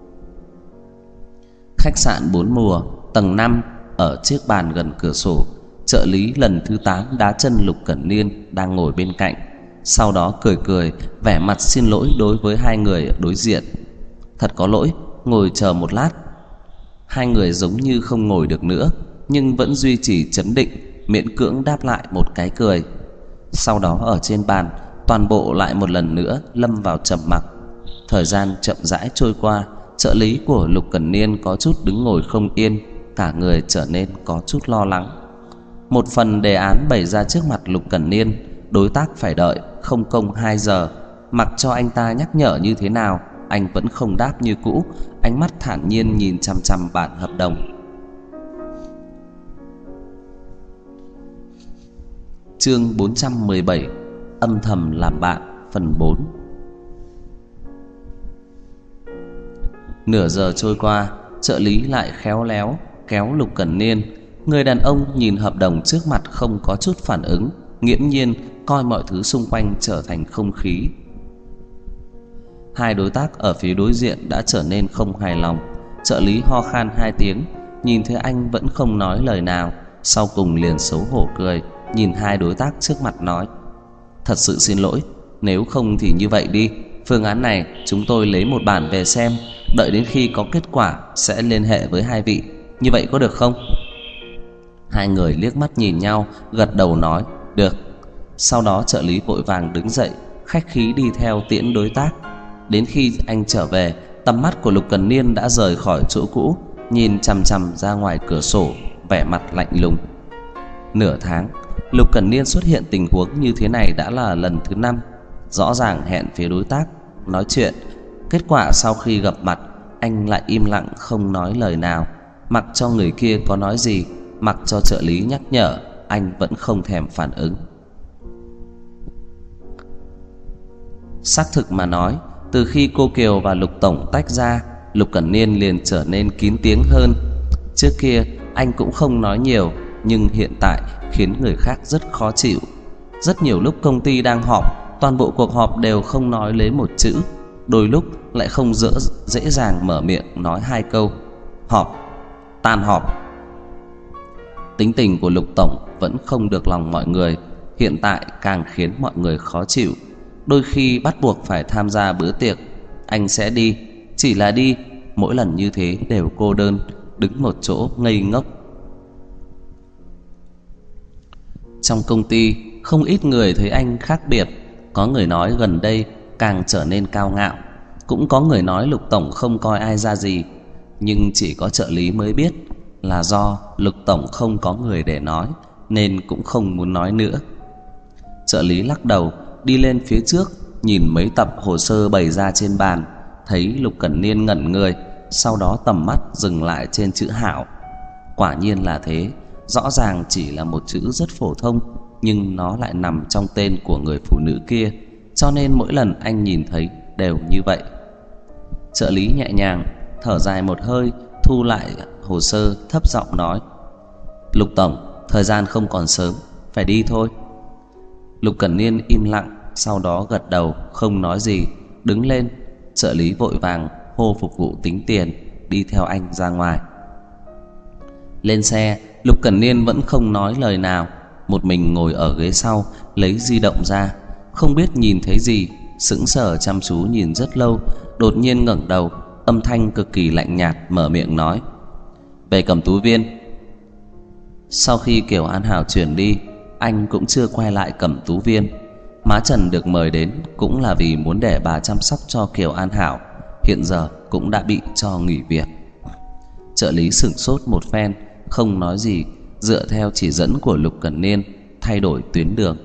Speaker 1: Khách sạn 4 mùa, tầng 5, ở chiếc bàn gần cửa sổ, trợ lý lần thứ 8 đá chân Lục Cẩn Niên đang ngồi bên cạnh. Sau đó cười cười, vẻ mặt xin lỗi đối với hai người đối diện. Thật có lỗi, ngồi chờ một lát. Hai người giống như không ngồi được nữa, nhưng vẫn duy trì trấn định, miễn cưỡng đáp lại một cái cười. Sau đó ở trên bàn, toàn bộ lại một lần nữa lâm vào trầm mặc. Thời gian chậm rãi trôi qua, trợ lý của Lục Cẩn Niên có chút đứng ngồi không yên, cả người trở nên có chút lo lắng. Một phần đề án bày ra trước mặt Lục Cẩn Niên, đối tác phải đợi không công 2 giờ. Mặc cho anh ta nhắc nhở như thế nào, anh vẫn không đáp như cũ, ánh mắt thản nhiên nhìn chằm chằm bản hợp đồng. Chương 417: âm thầm làm bạn, phần 4. Nửa giờ trôi qua, trợ lý lại khéo léo kéo Lục Cẩn Niên. Người đàn ông nhìn hợp đồng trước mặt không có chút phản ứng, nghiễm nhiên coi mọi thứ xung quanh trở thành không khí. Hai đối tác ở phía đối diện đã trở nên không hài lòng. Trợ lý ho khan 2 tiếng, nhìn thấy anh vẫn không nói lời nào, sau cùng liền xấu hổ cười, nhìn hai đối tác trước mặt nói: thật sự xin lỗi, nếu không thì như vậy đi, phương án này chúng tôi lấy một bản về xem, đợi đến khi có kết quả sẽ liên hệ với hai vị, như vậy có được không? Hai người liếc mắt nhìn nhau, gật đầu nói được. Sau đó trợ lý vội vàng đứng dậy, khách khí đi theo tiễn đối tác. Đến khi anh trở về, tầm mắt của Lục Cẩn Niên đã rời khỏi chỗ cũ, nhìn chằm chằm ra ngoài cửa sổ, vẻ mặt lạnh lùng. Nửa tháng, Lục Cẩn Niên xuất hiện tình huống như thế này đã là lần thứ 5. Rõ ràng hẹn phía đối tác nói chuyện, kết quả sau khi gặp mặt, anh lại im lặng không nói lời nào. Mặc cho người kia có nói gì, mặc cho trợ lý nhắc nhở, anh vẫn không thèm phản ứng. Xác thực mà nói, Từ khi cô Kiều và Lục tổng tách ra, Lục Cẩn Niên liền trở nên kín tiếng hơn. Trước kia anh cũng không nói nhiều, nhưng hiện tại khiến người khác rất khó chịu. Rất nhiều lúc công ty đang họp, toàn bộ cuộc họp đều không nói lấy một chữ, đôi lúc lại không dễ dàng mở miệng nói hai câu. Họp, tan họp. Tính tình của Lục tổng vẫn không được lòng mọi người, hiện tại càng khiến mọi người khó chịu. Đôi khi bắt buộc phải tham gia bữa tiệc, anh sẽ đi, chỉ là đi, mỗi lần như thế đều cô đơn, đứng một chỗ ngây ngốc. Trong công ty, không ít người thấy anh khác biệt. Có người nói gần đây càng trở nên cao ngạo, cũng có người nói Lục tổng không coi ai ra gì. Nhưng chỉ có trợ lý mới biết là do Lục tổng không có người để nói, nên cũng không muốn nói nữa. Trợ lý lắc đầu, đi lên phía trước, nhìn mấy tập hồ sơ bày ra trên bàn, thấy Lục Cẩn Niên ngẩn người, sau đó tầm mắt dừng lại trên chữ Hảo. Quả nhiên là thế, rõ ràng chỉ là một chữ rất phổ thông, nhưng nó lại nằm trong tên của người phụ nữ kia, cho nên mỗi lần anh nhìn thấy đều như vậy. Trợ lý nhẹ nhàng thở dài một hơi, thu lại hồ sơ, thấp giọng nói: Lục tổng, thời gian không còn sớm, phải đi thôi. Lục Cẩn Niên im lặng, sau đó gật đầu không nói gì, đứng lên. Trợ lý vội vàng hô phục vụ tính tiền, đi theo anh ra ngoài. Lên xe, Lục Cẩn Niên vẫn không nói lời nào, một mình ngồi ở ghế sau, lấy di động ra, không biết nhìn thấy gì, sững sờ chăm chú nhìn rất lâu, đột nhiên ngẩng đầu, âm thanh cực kỳ lạnh nhạt mở miệng nói: Về Cẩm Tú Viên. Sau khi Kiều An Hảo chuyển đi, anh cũng chưa quay lại Cẩm Tú Viên. Má Trần được mời đến cũng là vì muốn để bà chăm sóc cho Kiều An Hảo, hiện giờ cũng đã bị cho nghỉ việc. Trợ lý sửng sốt một phen, không nói gì, dựa theo chỉ dẫn của Lục Cẩn Niên thay đổi tuyến đường.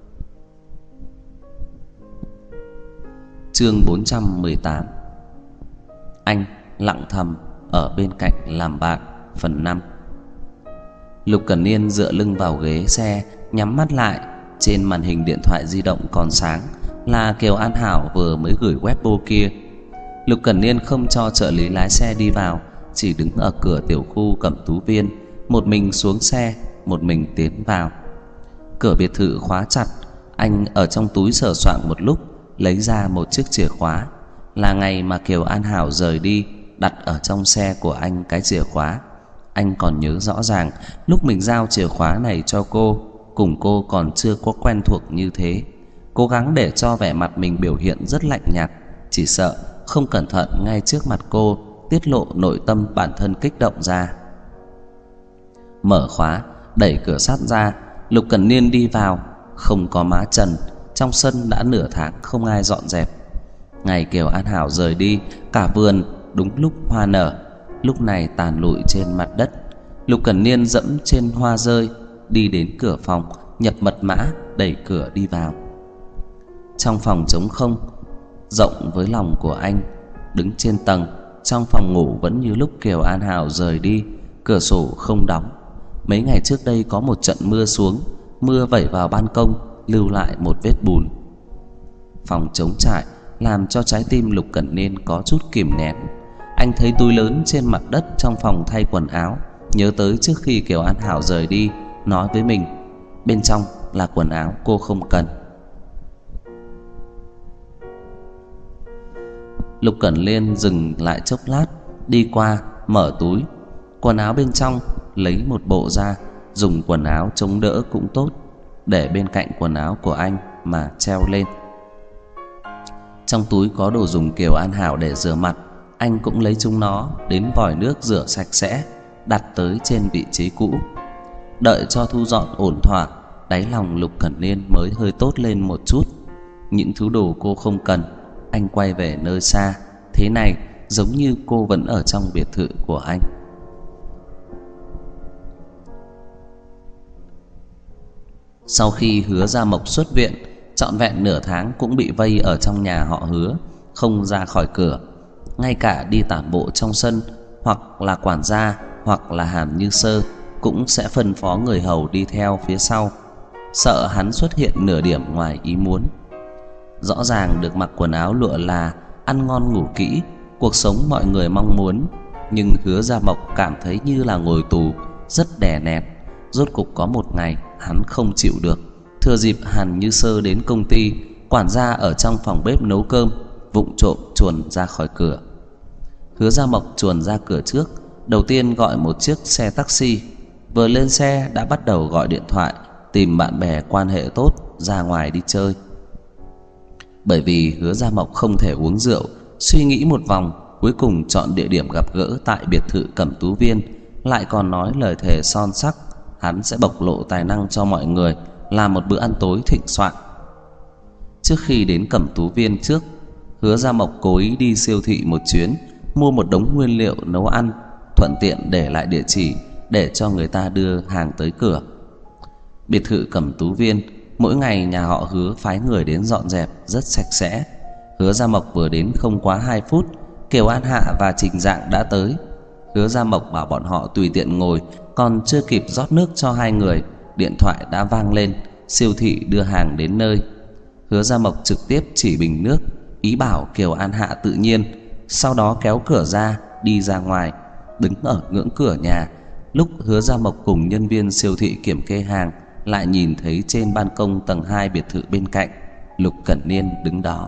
Speaker 1: Chương 418. Anh lặng thầm ở bên cạnh làm bạn, phần 5. Lục Cẩn Niên dựa lưng vào ghế xe, nhắm mắt lại. Trên màn hình điện thoại di động còn sáng là Kiều An Hảo vừa mới gửi Weibo kia. Lục Cẩn Niên không cho trợ lý lái xe đi vào, chỉ đứng ở cửa tiểu khu Cẩm Tú Viên, một mình xuống xe, một mình tiến vào. Cửa biệt thự khóa chặt, anh ở trong túi sờ soạn một lúc, lấy ra một chiếc chìa khóa, là ngày mà Kiều An Hảo rời đi, đặt ở trong xe của anh cái chìa khóa. Anh còn nhớ rõ ràng lúc mình giao chìa khóa này cho cô, cùng cô còn chưa có quen thuộc như thế, cố gắng để cho vẻ mặt mình biểu hiện rất lạnh nhạt, chỉ sợ không cẩn thận ngay trước mặt cô tiết lộ nội tâm bản thân kích động ra. Mở khóa, đẩy cửa sắt ra, Lục Cẩn Niên đi vào. Không có má Trần, trong sân đã nửa tháng không ai dọn dẹp. Ngày Kiều An Hảo rời đi, cả vườn đúng lúc hoa nở, lúc này tàn lụi trên mặt đất. Lục Cẩn Niên dẫm trên hoa rơi, đi đến cửa phòng, nhập mật mã, đẩy cửa đi vào. Trong phòng trống không, rộng với lòng của anh. Đứng trên tầng, trong phòng ngủ vẫn như lúc Kiều An Hảo rời đi, cửa sổ không đóng. Mấy ngày trước đây có một trận mưa xuống, mưa vẩy vào ban công, lưu lại một vết bùn. Phòng trống trải làm cho trái tim Lục Cẩn Niên có chút kìm nén. Anh thấy túi lớn trên mặt đất trong phòng thay quần áo, nhớ tới trước khi Kiều An Hảo rời đi, nói với mình bên trong là quần áo cô không cần. Lục Cẩn Niên dừng lại chốc lát, đi qua mở túi quần áo bên trong, lấy một bộ ra, dùng quần áo chống đỡ cũng tốt, để bên cạnh quần áo của anh mà treo lên. Trong túi có đồ dùng Kiều An Hảo để rửa mặt, anh cũng lấy chúng nó đến vòi nước rửa sạch sẽ, đặt tới trên vị trí cũ. Đợi cho thu dọn ổn thỏa, đáy lòng Lục Cẩn Niên mới hơi tốt lên một chút. Những thứ đồ cô không cần, anh quay về nơi xa, thế này giống như cô vẫn ở trong biệt thự của anh. Sau khi Hứa Gia Mộc xuất viện, trọn vẹn nửa tháng cũng bị vây ở trong nhà họ Hứa, không ra khỏi cửa. Ngay cả đi tản bộ trong sân, hoặc là quản gia, hoặc là Hàn Như Sơ, cũng sẽ phân phó người hầu đi theo phía sau, sợ hắn xuất hiện nửa điểm ngoài ý muốn. Rõ ràng được mặc quần áo lụa là, ăn ngon ngủ kỹ, cuộc sống mọi người mong muốn. Nhưng Hứa Gia Mộc cảm thấy như là ngồi tù, rất đè nén. Rốt cục có một ngày hắn không chịu được. Thừa dịp Hàn Như Sơ đến công ty, quản gia ở trong phòng bếp nấu cơm, vụng trộm chuồn ra khỏi cửa. Hứa Gia Mộc chuồn ra cửa trước, đầu tiên gọi một chiếc xe taxi. Vừa lên xe đã bắt đầu gọi điện thoại tìm bạn bè quan hệ tốt ra ngoài đi chơi. Bởi vì Hứa Gia Mộc không thể uống rượu, suy nghĩ một vòng, cuối cùng chọn địa điểm gặp gỡ tại biệt thự Cẩm Tú Viên, lại còn nói lời thề son sắc hắn sẽ bộc lộ tài năng cho mọi người, làm một bữa ăn tối thịnh soạn. Trước khi đến Cẩm Tú Viên trước, Hứa Gia Mộc cố ý đi siêu thị một chuyến, mua một đống nguyên liệu nấu ăn, thuận tiện để lại địa chỉ để cho người ta đưa hàng tới cửa. Biệt thự Cẩm Tú Viên, mỗi ngày nhà họ Hứa phái người đến dọn dẹp rất sạch sẽ. Hứa Gia Mộc vừa đến không quá 2 phút, Kiều An Hạ và Trình Dạng đã tới. Hứa Gia Mộc bảo bọn họ tùy tiện ngồi, còn chưa kịp rót nước cho hai người, điện thoại đã vang lên, siêu thị đưa hàng đến nơi. Hứa Gia Mộc trực tiếp chỉ bình nước, ý bảo Kiều An Hạ tự nhiên, sau đó kéo cửa ra, đi ra ngoài, đứng ở ngưỡng cửa nhà. Lúc Hứa Gia Mộc cùng nhân viên siêu thị kiểm kê hàng, lại nhìn thấy trên ban công tầng 2 biệt thự bên cạnh, Lục Cẩn Niên đứng đó.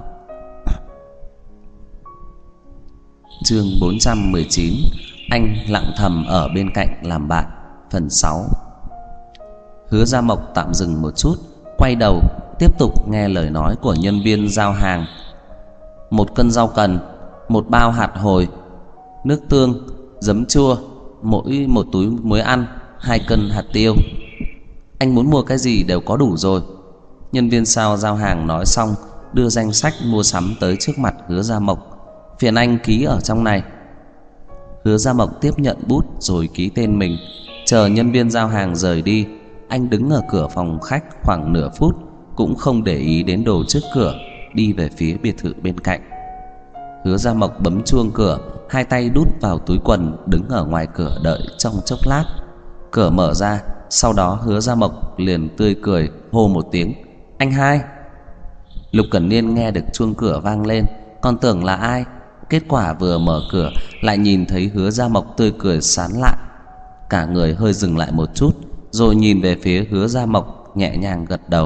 Speaker 1: Chương 419, anh lặng thầm ở bên cạnh làm bạn, phần 6. Hứa Gia Mộc tạm dừng một chút, quay đầu tiếp tục nghe lời nói của nhân viên giao hàng. 1 cân rau cần, 1 bao hạt hồi, nước tương, giấm chua, mỗi 1 túi muối ăn, 2 cân hạt tiêu. Anh muốn mua cái gì đều có đủ rồi. Nhân viên giao hàng nói xong, đưa danh sách mua sắm tới trước mặt Hứa Gia Mộc. Phiền anh ký ở trong này. Hứa Gia Mộc tiếp nhận bút rồi ký tên mình. Chờ nhân viên giao hàng rời đi, anh đứng ở cửa phòng khách khoảng nửa phút, cũng không để ý đến đồ trước cửa, đi về phía biệt thự bên cạnh. Hứa Gia Mộc bấm chuông cửa, hai tay đút vào túi quần, đứng ở ngoài cửa đợi trong chốc lát. Cửa mở ra, sau đó Hứa Gia Mộc liền tươi cười hô một tiếng: "Anh hai!" Lục Cẩn Niên nghe được chuông cửa vang lên, còn tưởng là ai, kết quả vừa mở cửa lại nhìn thấy Hứa Gia Mộc tươi cười sán lạ. Cả người hơi dừng lại một chút, rồi nhìn về phía Hứa Gia Mộc, nhẹ nhàng gật đầu.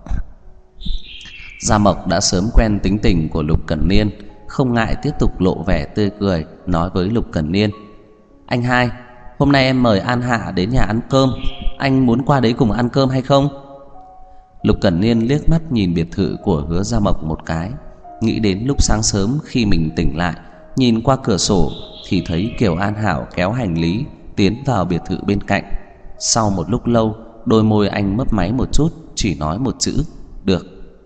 Speaker 1: Gia Mộc đã sớm quen tính tình của Lục Cẩn Niên, không ngại tiếp tục lộ vẻ tươi cười, nói với Lục Cẩn Niên: "Anh hai, hôm nay em mời An Hạ đến nhà ăn cơm, anh muốn qua đấy cùng ăn cơm hay không?" Lục Cẩn Niên liếc mắt nhìn biệt thự của Hứa Gia Mộc một cái, nghĩ đến lúc sáng sớm khi mình tỉnh lại, nhìn qua cửa sổ thì thấy Kiều An Hảo kéo hành lý tiến vào biệt thự bên cạnh. Sau một lúc lâu, đôi môi anh mấp máy một chút, chỉ nói một chữ: "Được."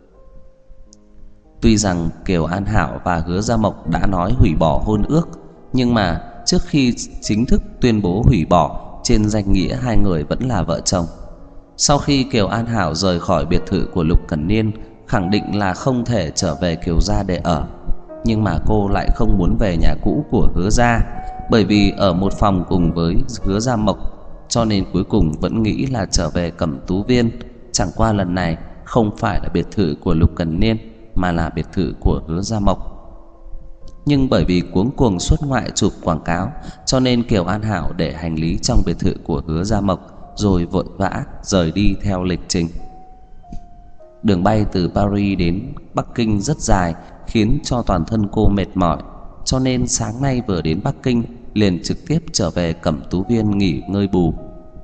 Speaker 1: Tuy rằng Kiều An Hảo và Hứa Gia Mộc đã nói hủy bỏ hôn ước, nhưng mà trước khi chính thức tuyên bố hủy bỏ, trên danh nghĩa hai người vẫn là vợ chồng. Sau khi Kiều An Hảo rời khỏi biệt thự của Lục Cẩn Niên, khẳng định là không thể trở về Kiều gia để ở. Nhưng mà cô lại không muốn về nhà cũ của Hứa gia, bởi vì ở một phòng cùng với Hứa Gia Mộc, cho nên cuối cùng vẫn nghĩ là trở về Cẩm Tú Viên. Chẳng qua lần này không phải là biệt thự của Lục Cẩn Niên, mà là biệt thự của Hứa Gia Mộc. Nhưng bởi vì cuống cuồng xuất ngoại chụp quảng cáo, cho nên Kiều An Hảo để hành lý trong biệt thự của Hứa Gia Mộc, rồi vội vã rời đi theo lịch trình. Đường bay từ Paris đến Bắc Kinh rất dài, khiến cho toàn thân cô mệt mỏi, cho nên sáng nay vừa đến Bắc Kinh liền trực tiếp trở về Cẩm Tú Viên nghỉ ngơi bù.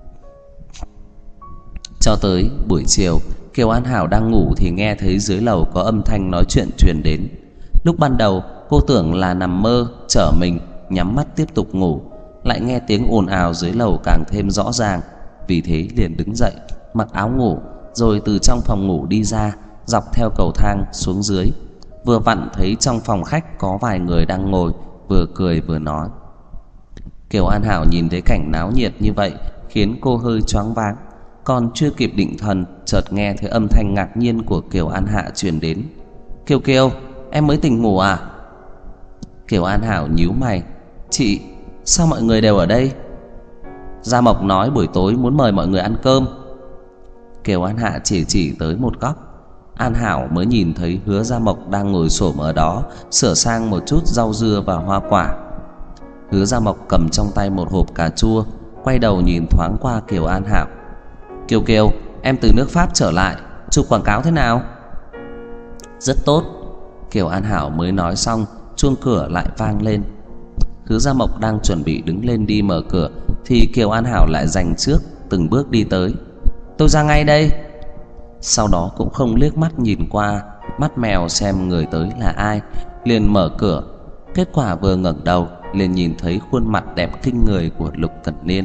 Speaker 1: Cho tới buổi chiều, Kiều An Hảo đang ngủ thì nghe thấy dưới lầu có âm thanh nói chuyện truyền đến. Lúc ban đầu cô tưởng là nằm mơ, trở mình nhắm mắt tiếp tục ngủ, lại nghe tiếng ồn ào dưới lầu càng thêm rõ ràng, vì thế liền đứng dậy, mặc áo ngủ, rồi từ trong phòng ngủ đi ra, dọc theo cầu thang xuống dưới. Vừa vặn thấy trong phòng khách có vài người đang ngồi, vừa cười vừa nói. Kiều An Hảo nhìn thấy cảnh náo nhiệt như vậy khiến cô hơi choáng váng, còn chưa kịp định thần, chợt nghe thấy âm thanh ngạc nhiên của Kiều An Hạ truyền đến: "Kiều Kiều, em mới tỉnh ngủ à?" Kiều An Hảo nhíu mày: "Chị, sao mọi người đều ở đây?" "Gia Mộc nói buổi tối muốn mời mọi người ăn cơm." Kiều An Hạ chỉ tới một góc: An Hảo mới nhìn thấy Hứa Gia Mộc đang ngồi xổm ở đó, sửa sang một chút rau dưa và hoa quả. Hứa Gia Mộc cầm trong tay một hộp cà chua, quay đầu nhìn thoáng qua Kiều An Hảo. Kiều Kiều, em từ nước Pháp trở lại, chụp quảng cáo thế nào? Rất tốt. Kiều An Hảo mới nói xong, chuông cửa lại vang lên. Hứa Gia Mộc đang chuẩn bị đứng lên đi mở cửa thì Kiều An Hảo lại giành trước, từng bước đi tới. Tôi ra ngay đây. Sau đó cũng không liếc mắt nhìn qua mắt mèo xem người tới là ai, liền mở cửa. Kết quả vừa ngẩng đầu liền nhìn thấy khuôn mặt đẹp kinh người của Lục Cẩn Niên.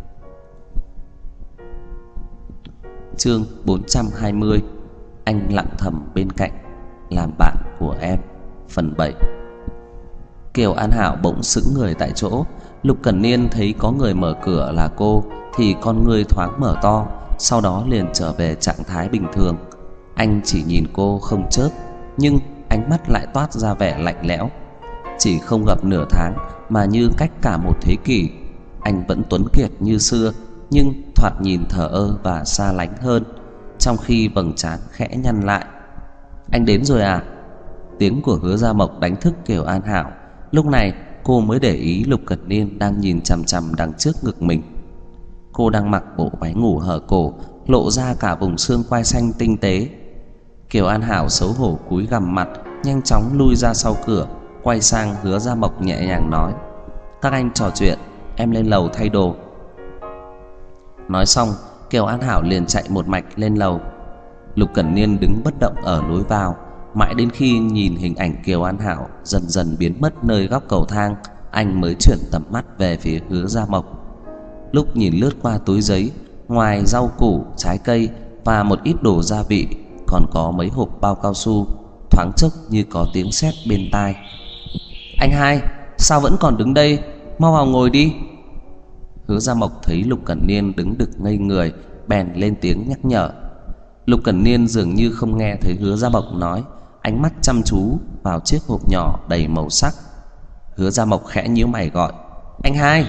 Speaker 1: Chương 420. Anh lặng thầm bên cạnh, làm bạn của em. Phần 7. Kiều An Hảo bỗng sững người tại chỗ. Lục Cẩn Niên thấy có người mở cửa là cô thì con ngươi thoáng mở to, sau đó liền trở về trạng thái bình thường. Anh chỉ nhìn cô không chớp, nhưng ánh mắt lại toát ra vẻ lạnh lẽo. Chỉ không gặp nửa tháng mà như cách cả một thế kỷ. Anh vẫn tuấn kiệt như xưa, nhưng thoạt nhìn thờ ơ và xa lánh hơn, trong khi vầng trán khẽ nhăn lại. Anh đến rồi à? Tiếng của Hứa Gia Mộc đánh thức Kiều An Hảo. Lúc này cô mới để ý Lục Cẩn Niên đang nhìn chằm chằm đằng trước ngực mình. Cô đang mặc bộ váy ngủ hở cổ, lộ ra cả vùng xương quai xanh tinh tế. Kiều An Hảo xấu hổ cúi gằm mặt, nhanh chóng lui ra sau cửa, quay sang Hứa Gia Mộc nhẹ nhàng nói: Các anh trò chuyện, em lên lầu thay đồ. Nói xong, Kiều An Hảo liền chạy một mạch lên lầu. Lục Cẩn Niên đứng bất động ở lối vào, mãi đến khi nhìn hình ảnh Kiều An Hảo dần dần biến mất nơi góc cầu thang, anh mới chuyển tầm mắt về phía Hứa Gia Mộc. Lúc nhìn lướt qua túi giấy, ngoài rau củ, trái cây và một ít đồ gia vị, còn có mấy hộp bao cao su. Thoáng chốc như có tiếng sét bên tai. Anh hai, sao vẫn còn đứng đây? Mau vào ngồi đi. Hứa Gia Mộc thấy Lục Cẩn Niên đứng đực ngây người, bèn lên tiếng nhắc nhở. Lục Cẩn Niên dường như không nghe thấy Hứa Gia Mộc nói, ánh mắt chăm chú vào chiếc hộp nhỏ đầy màu sắc. Hứa Gia Mộc khẽ nhíu mày gọi: Anh hai.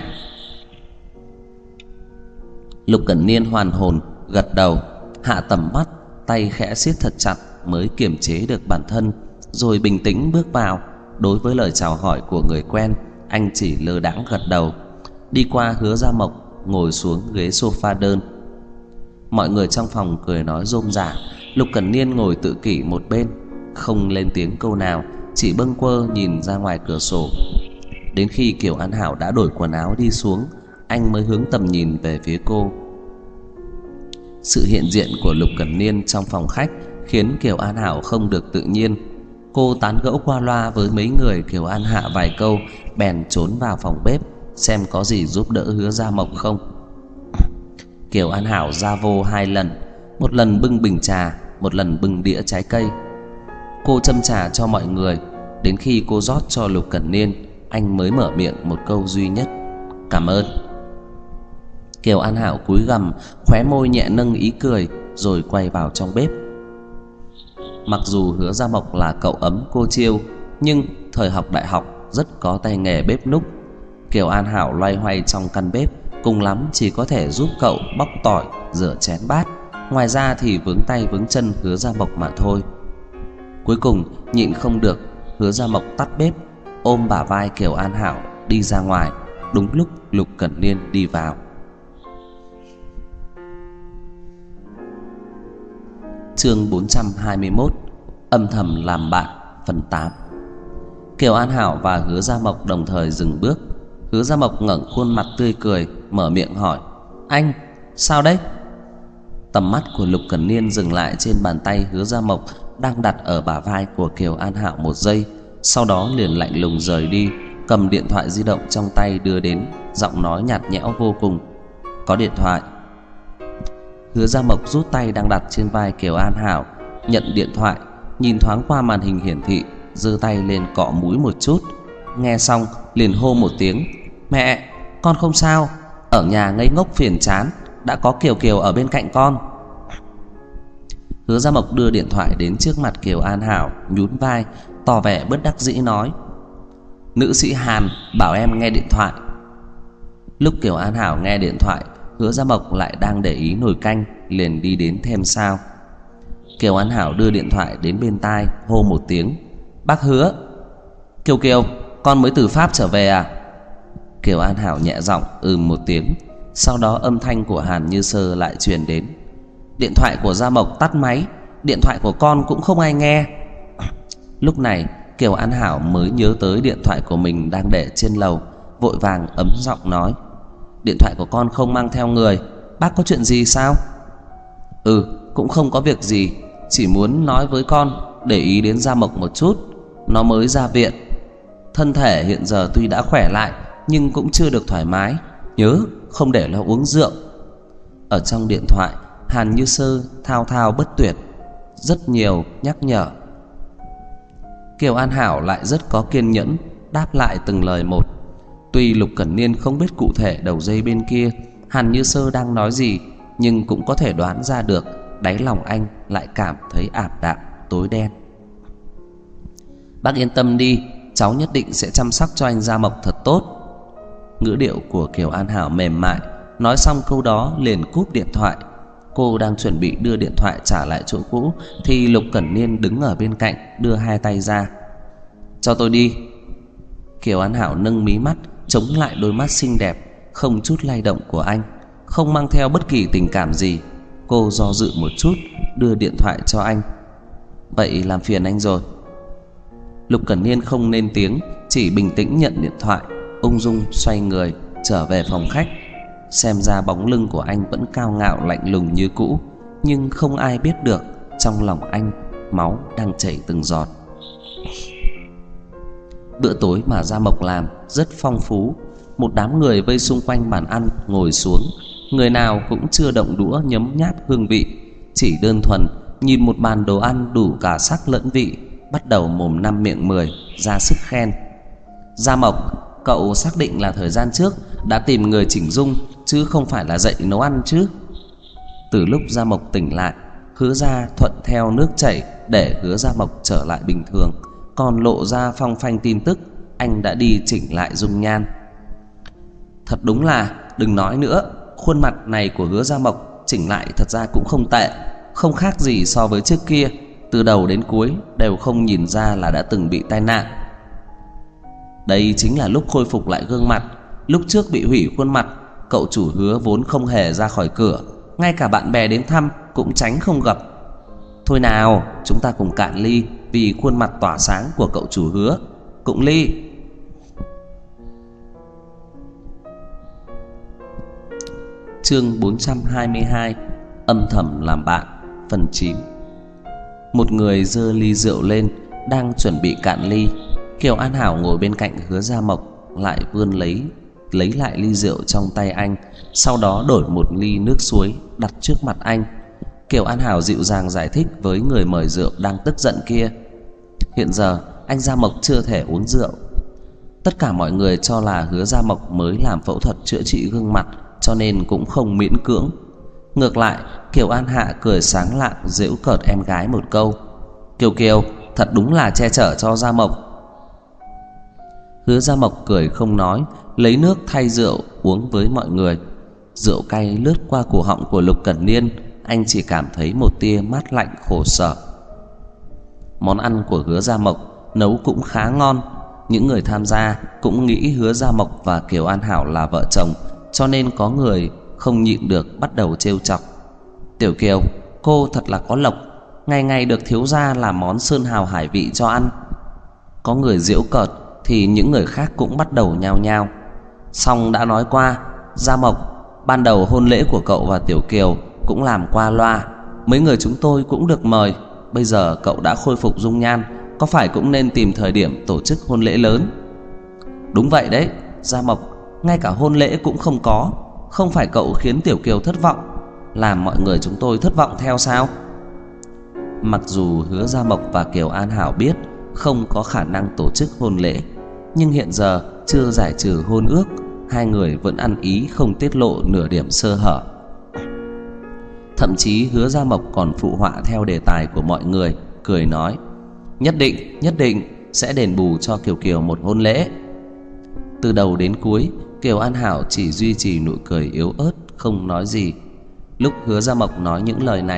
Speaker 1: Lục Cẩn Niên hoàn hồn gật đầu, hạ tầm mắt, tay khẽ siết thật chặt mới kiềm chế được bản thân, rồi bình tĩnh bước vào. Đối với lời chào hỏi của người quen, anh chỉ lơ đãng gật đầu, đi qua Hứa Gia Mộc, ngồi xuống ghế sofa đơn. Mọi người trong phòng cười nói rôm rả. Lục Cẩn Niên ngồi tự kỷ một bên, không lên tiếng câu nào, chỉ bâng quơ nhìn ra ngoài cửa sổ. Đến khi Kiều An Hảo đã đổi quần áo đi xuống, anh mới hướng tầm nhìn về phía cô. Sự hiện diện của Lục Cẩn Niên trong phòng khách khiến Kiều An Hảo không được tự nhiên. Cô tán gẫu qua loa với mấy người Kiều An Hạ vài câu, bèn trốn vào phòng bếp xem có gì giúp đỡ Hứa Gia Mộc không. Kiều An Hảo ra vô 2 lần, một lần bưng bình trà, một lần bưng đĩa trái cây. Cô châm trà cho mọi người, đến khi cô rót cho Lục Cẩn Niên, anh mới mở miệng một câu duy nhất: Cảm ơn. Kiều An Hảo cúi gằm, khóe môi nhẹ nâng ý cười, rồi quay vào trong bếp. Mặc dù Hứa Gia Mộc là cậu ấm cô chiêu, nhưng thời học đại học rất có tay nghề bếp núc. Kiều An Hảo loay hoay trong căn bếp, cùng lắm chỉ có thể giúp cậu bóc tỏi, rửa chén bát, ngoài ra thì vướng tay vướng chân Hứa Gia Mộc mà thôi. Cuối cùng nhịn không được, Hứa Gia Mộc tắt bếp, ôm bả vai Kiều An Hảo đi ra ngoài. Đúng lúc Lục Cẩn Niên đi vào. Chương 421. Âm thầm làm bạn. Phần 8. Kiều An Hảo và Hứa Gia Mộc đồng thời dừng bước. Hứa Gia Mộc ngẩng khuôn mặt tươi cười, mở miệng hỏi: Anh, sao đấy? Tầm mắt của Lục Cẩn Niên dừng lại trên bàn tay Hứa Gia Mộc đang đặt ở bả vai của Kiều An Hảo một giây, sau đó liền lạnh lùng rời đi, cầm điện thoại di động trong tay đưa đến, giọng nói nhạt nhẽo vô cùng: Có điện thoại. Hứa Gia Mộc rút tay đang đặt trên vai Kiều An Hảo, nhận điện thoại, nhìn thoáng qua màn hình hiển thị, giơ tay lên cọ mũi một chút. Nghe xong liền hô một tiếng: Mẹ, con không sao, ở nhà ngây ngốc phiền chán, đã có Kiều Kiều ở bên cạnh con. Hứa Gia Mộc đưa điện thoại đến trước mặt Kiều An Hảo, nhún vai, tỏ vẻ bất đắc dĩ nói: Nữ sĩ Hàn bảo em nghe điện thoại. Lúc Kiều An Hảo nghe điện thoại, Hứa Gia Mộc lại đang để ý nồi canh, liền đi đến thêm sao. Kiều An Hảo đưa điện thoại đến bên tai, hô một tiếng: "Bác Hứa." "Kiều Kiều, con mới từ Pháp trở về à?" Kiều An Hảo nhẹ giọng một tiếng. Sau đó âm thanh của Hàn Như Sơ lại truyền đến: "Điện thoại của Gia Mộc tắt máy, điện thoại của con cũng không ai nghe." Lúc này Kiều An Hảo mới nhớ tới điện thoại của mình đang để trên lầu, vội vàng ấm giọng nói: "Điện thoại của con không mang theo người, bác có chuyện gì sao?" Cũng không có việc gì, chỉ muốn nói với con để ý đến Gia Mộc một chút. Nó mới ra viện, thân thể hiện giờ tuy đã khỏe lại nhưng cũng chưa được thoải mái, nhớ không để nó uống rượu." Ở trong điện thoại, Hàn Như Sơ thao thao bất tuyệt, rất nhiều nhắc nhở. Kiều An Hảo lại rất có kiên nhẫn đáp lại từng lời một. Tuy Lục Cẩn Niên không biết cụ thể đầu dây bên kia Hàn Như Sơ đang nói gì, nhưng cũng có thể đoán ra được đáy lòng anh lại cảm thấy ảm đạm tối đen. "Bác yên tâm đi, cháu nhất định sẽ chăm sóc cho anh Gia Mộc thật tốt." Ngữ điệu của Kiều An Hảo mềm mại. Nói xong câu đó liền cúp điện thoại. Cô đang chuẩn bị đưa điện thoại trả lại chỗ cũ thì Lục Cẩn Niên đứng ở bên cạnh, đưa hai tay ra: "Cho tôi đi." Kiều An Hảo nâng mí mắt chống lại đôi mắt xinh đẹp không chút lay động của anh, không mang theo bất kỳ tình cảm gì. Cô do dự một chút, đưa điện thoại cho anh: "Vậy làm phiền anh rồi." Lục Cẩn Niên không lên tiếng, chỉ bình tĩnh nhận điện thoại, ung dung xoay người trở về phòng khách. Xem ra bóng lưng của anh vẫn cao ngạo lạnh lùng như cũ, nhưng không ai biết được trong lòng anh máu đang chảy từng giọt. Bữa tối mà Gia Mộc làm rất phong phú. Một đám người vây xung quanh bàn ăn ngồi xuống, người nào cũng chưa động đũa nhấm nháp hương vị, chỉ đơn thuần nhìn một bàn đồ ăn đủ cả sắc lẫn vị, bắt đầu mồm năm miệng mười ra sức khen: "Gia Mộc, cậu xác định là thời gian trước đã tìm người chỉnh dung chứ không phải là dạy nấu ăn chứ?" Từ lúc Gia Mộc tỉnh lại, Hứa Gia thuận theo nước chảy để Hứa Gia Mộc trở lại bình thường, còn lộ ra phong phanh tin tức anh đã đi chỉnh lại dung nhan. Thật đúng là đừng nói nữa, khuôn mặt này của Hứa Gia Mộc chỉnh lại thật ra cũng không tệ, không khác gì so với trước kia, từ đầu đến cuối đều không nhìn ra là đã từng bị tai nạn. Đây chính là lúc khôi phục lại gương mặt. Lúc trước bị hủy khuôn mặt, cậu chủ Hứa vốn không hề ra khỏi cửa, ngay cả bạn bè đến thăm cũng tránh không gặp. Thôi nào, chúng ta cùng cạn ly vì khuôn mặt tỏa sáng của cậu chủ Hứa. Cụng ly. Chương 422: Âm thầm làm bạn. Phần 9. Một người giơ ly rượu lên, đang chuẩn bị cạn ly. Kiều An Hảo ngồi bên cạnh Hứa Gia Mộc, lại vươn lấy lại ly rượu trong tay anh, sau đó đổi một ly nước suối đặt trước mặt anh. Kiều An Hảo dịu dàng giải thích với người mời rượu đang tức giận kia: hiện giờ anh Gia Mộc chưa thể uống rượu. Tất cả mọi người cho là Hứa Gia Mộc mới làm phẫu thuật chữa trị gương mặt, cho nên cũng không miễn cưỡng. Ngược lại, Kiều An Hạ cười sáng lạng giễu cợt em gái một câu: "Kiều Kiều, thật đúng là che chở cho Gia Mộc." Hứa Gia Mộc cười không nói, lấy nước thay rượu uống với mọi người. Rượu cay lướt qua cổ họng của Lục Cẩn Niên, anh chỉ cảm thấy một tia mát lạnh khổ sở. Món ăn của Hứa Gia Mộc nấu cũng khá ngon. Những người tham gia cũng nghĩ Hứa Gia Mộc và Kiều An Hảo là vợ chồng, cho nên có người không nhịn được bắt đầu trêu chọc: "Tiểu Kiều, cô thật là có lộc, ngày ngày được thiếu gia làm món sơn hào hải vị cho ăn." Có người giễu cợt thì những người khác cũng bắt đầu nhao nhao: "Xong đã nói qua, Gia Mộc, ban đầu hôn lễ của cậu và Tiểu Kiều cũng làm qua loa, mấy người chúng tôi cũng được mời. Bây giờ cậu đã khôi phục dung nhan, có phải cũng nên tìm thời điểm tổ chức hôn lễ lớn?" "Đúng vậy đấy, Gia Mộc, ngay cả hôn lễ cũng không có. Không phải cậu khiến Tiểu Kiều thất vọng, làm mọi người chúng tôi thất vọng theo sao?" Mặc dù Hứa Gia Mộc và Kiều An Hảo biết không có khả năng tổ chức hôn lễ, nhưng hiện giờ chưa giải trừ hôn ước, hai người vẫn ăn ý không tiết lộ nửa điểm sơ hở. Thậm chí Hứa Gia Mộc còn phụ họa theo đề tài của mọi người, cười nói: nhất định sẽ đền bù cho Kiều Kiều một hôn lễ." Từ đầu đến cuối, Kiều An Hảo chỉ duy trì nụ cười yếu ớt, không nói gì. Lúc Hứa Gia Mộc nói những lời này,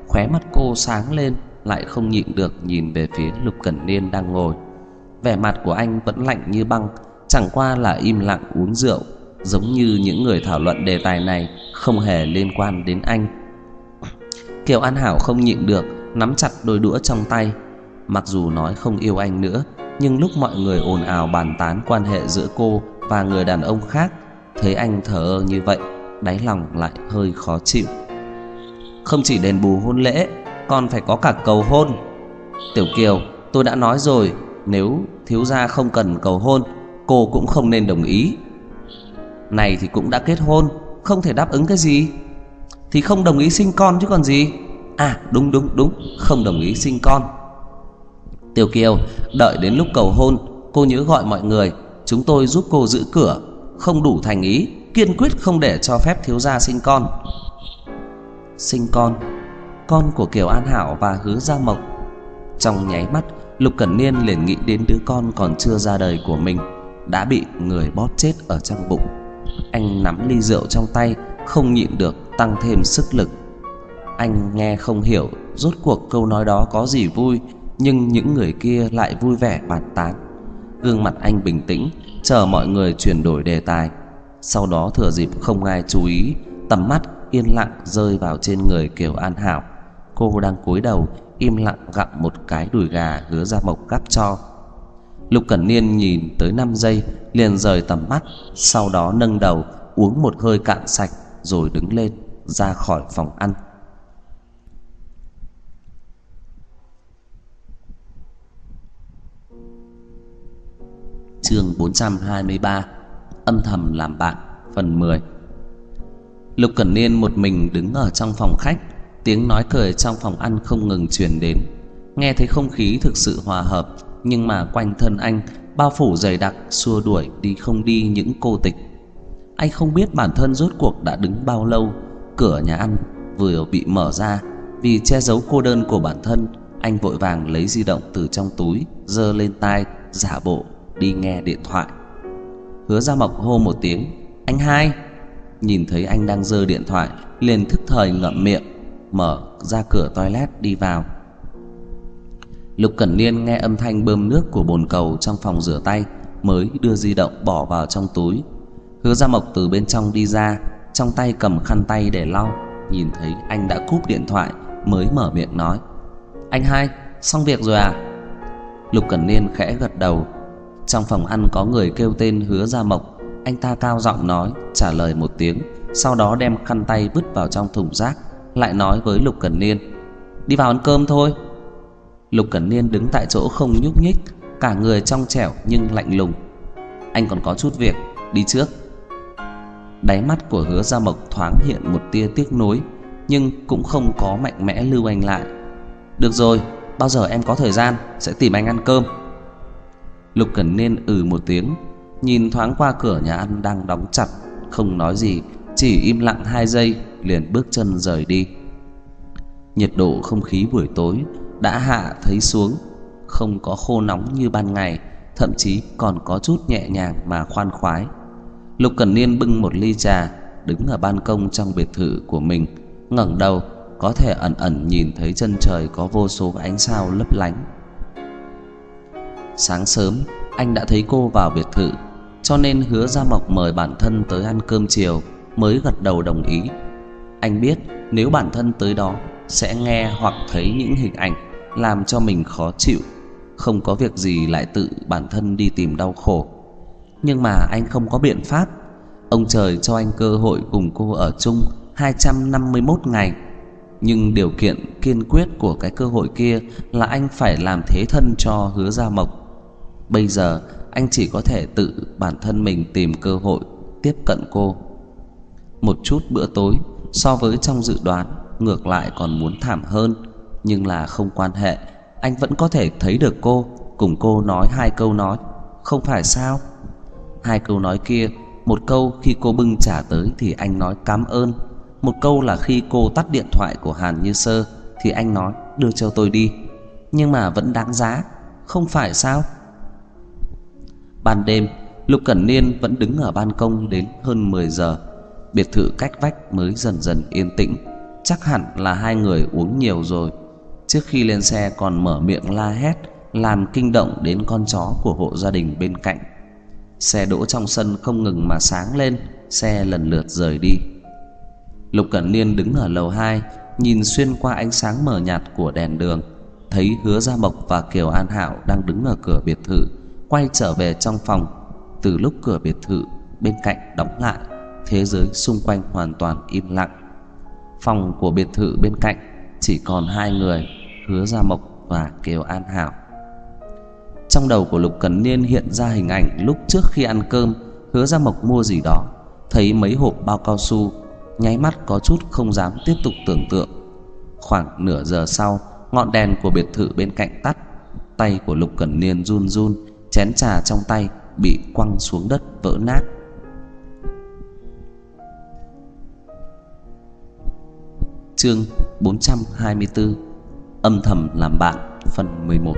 Speaker 1: Khóe mắt cô sáng lên, lại không nhịn được nhìn về phía Lục Cẩn Niên đang ngồi. Vẻ mặt của anh vẫn lạnh như băng, chẳng qua là im lặng uống rượu, giống như những người thảo luận đề tài này không hề liên quan đến anh. Kiều An Hảo không nhịn được nắm chặt đôi đũa trong tay. Mặc dù nói không yêu anh nữa, nhưng lúc mọi người ồn ào bàn tán quan hệ giữa cô và người đàn ông khác, thấy anh thờ ơ như vậy, đáy lòng lại hơi khó chịu. Không chỉ đền bù hôn lễ, còn phải có cả cầu hôn. Tiểu Kiều, tôi đã nói rồi, nếu thiếu gia không cần cầu hôn, cô cũng không nên đồng ý. Này thì cũng đã kết hôn, không thể đáp ứng cái gì? Thì không đồng ý sinh con chứ còn gì. À đúng, không đồng ý sinh con. Tiểu Kiều, đợi đến lúc cầu hôn, cô nhớ gọi mọi người, chúng tôi giúp cô giữ cửa. Không đủ thành ý, kiên quyết không để cho phép thiếu gia sinh con. Sinh con của Kiều An Hảo và Hứa Gia Mộc. Trong nháy mắt, Lục Cẩn Niên liền nghĩ đến đứa con còn chưa ra đời của mình đã bị người bóp chết ở trong bụng. Anh nắm ly rượu trong tay, không nhịn được tăng thêm sức lực. Anh nghe không hiểu rốt cuộc câu nói đó có gì vui, nhưng những người kia lại vui vẻ bàn tán. Gương mặt anh bình tĩnh, chờ mọi người chuyển đổi đề tài. Sau đó thừa dịp không ai chú ý, tầm mắt yên lặng rơi vào trên người Kiều An Hảo. Cô đang cúi đầu im lặng gặm một cái đùi gà Hứa Gia Mộc gắp cho. Lục Cẩn Niên nhìn tới 5 giây liền rời tầm mắt, sau đó nâng đầu uống một hơi cạn sạch rồi đứng lên ra khỏi phòng ăn. Chương 423: Âm thầm làm bạn, phần 10. Lục Cẩn Niên một mình đứng ở trong phòng khách, tiếng nói cười trong phòng ăn không ngừng truyền đến. Nghe thấy không khí thực sự hòa hợp, nhưng mà quanh thân anh bao phủ dày đặc, xua đuổi đi không đi những cô tịch. Anh không biết bản thân rốt cuộc đã đứng bao lâu. Cửa nhà ăn vừa bị mở ra, vì che giấu cô đơn của bản thân, anh vội vàng lấy di động từ trong túi giơ lên tai, giả bộ đi nghe điện thoại. Hứa Gia Mộc hô một tiếng: "Anh hai!" Nhìn thấy anh đang giơ điện thoại, liền thức thời ngậm miệng, mở ra cửa toilet đi vào. Lục Cẩn Niên nghe âm thanh bơm nước của bồn cầu trong phòng rửa tay, mới đưa di động bỏ vào trong túi. Hứa Gia Mộc từ bên trong đi ra, trong tay cầm khăn tay để lau. Nhìn thấy anh đã cúp điện thoại, mới mở miệng nói: "Anh hai, xong việc rồi à?" Lục Cẩn Niên khẽ gật đầu. Trong phòng ăn có người kêu tên Hứa Gia Mộc. Anh ta cao giọng nói, trả lời một tiếng, sau đó đem khăn tay vứt vào trong thùng rác, lại nói với Lục Cẩn Niên: "Đi vào ăn cơm thôi." Lục Cẩn Niên đứng tại chỗ không nhúc nhích, cả người trong trẻo nhưng lạnh lùng. "Anh còn có chút việc, đi trước." Đáy mắt của Hứa Gia Mộc thoáng hiện một tia tiếc nuối, nhưng cũng không có mạnh mẽ lưu anh lại. "Được rồi, bao giờ em có thời gian sẽ tìm anh ăn cơm." Lục Cẩn Niên một tiếng, nhìn thoáng qua cửa nhà ăn đang đóng chặt, không nói gì, chỉ im lặng 2 giây liền bước chân rời đi. Nhiệt độ không khí buổi tối đã hạ thấy xuống, không có khô nóng như ban ngày, thậm chí còn có chút nhẹ nhàng mà khoan khoái. Lục Cẩn Niên bưng một ly trà, đứng ở ban công trong biệt thự của mình, ngẩng đầu có thể ẩn ẩn nhìn thấy chân trời có vô số ánh sao lấp lánh. Sáng sớm anh đã thấy cô vào biệt thự, cho nên Hứa Gia Mộc mời bản thân tới ăn cơm chiều mới gật đầu đồng ý. Anh biết nếu bản thân tới đó sẽ nghe hoặc thấy những hình ảnh làm cho mình khó chịu, không có việc gì lại tự bản thân đi tìm đau khổ. Nhưng mà anh không có biện pháp. Ông trời cho anh cơ hội cùng cô ở chung 251 ngày, nhưng điều kiện kiên quyết của cái cơ hội kia là anh phải làm thế thân cho Hứa Gia Mộc. Bây giờ anh chỉ có thể tự bản thân mình tìm cơ hội tiếp cận cô. Một chút bữa tối so với trong dự đoán ngược lại còn muốn thảm hơn, nhưng là không quan hệ, anh vẫn có thể thấy được cô, cùng cô nói 2 câu nói, không phải sao? 2 câu nói kia, một câu khi cô bưng trà tới thì anh nói cảm ơn, một câu là khi cô tắt điện thoại của Hàn Như Sơ thì anh nói đưa cho tôi đi, nhưng mà vẫn đáng giá, không phải sao? Ban đêm, Lục Cẩn Niên vẫn đứng ở ban công đến hơn 10 giờ. Biệt thự cách vách mới dần dần yên tĩnh. Chắc hẳn là hai người uống nhiều rồi. Trước khi lên xe còn mở miệng la hét, làm kinh động đến con chó của hộ gia đình bên cạnh. Xe đỗ trong sân không ngừng mà sáng lên, xe lần lượt rời đi. Lục Cẩn Niên đứng ở lầu 2, nhìn xuyên qua ánh sáng mờ nhạt của đèn đường, thấy Hứa Gia Mộc và Kiều An Hảo đang đứng ở cửa biệt thự, quay trở về trong phòng. Từ lúc cửa biệt thự bên cạnh đóng lại, thế giới xung quanh hoàn toàn im lặng. Phòng của biệt thự bên cạnh chỉ còn hai người, Hứa Gia Mộc và Kiều An Hảo. Trong đầu của Lục Cẩn Niên hiện ra hình ảnh lúc trước khi ăn cơm, Hứa Gia Mộc mua gì đó, thấy mấy hộp bao cao su, nháy mắt có chút không dám tiếp tục tưởng tượng. Khoảng nửa giờ sau, ngọn đèn của biệt thự bên cạnh tắt. Tay của Lục Cẩn Niên run run, chén trà trong tay bị quăng xuống đất vỡ nát. Chương 424: Âm thầm làm bạn, phần 11.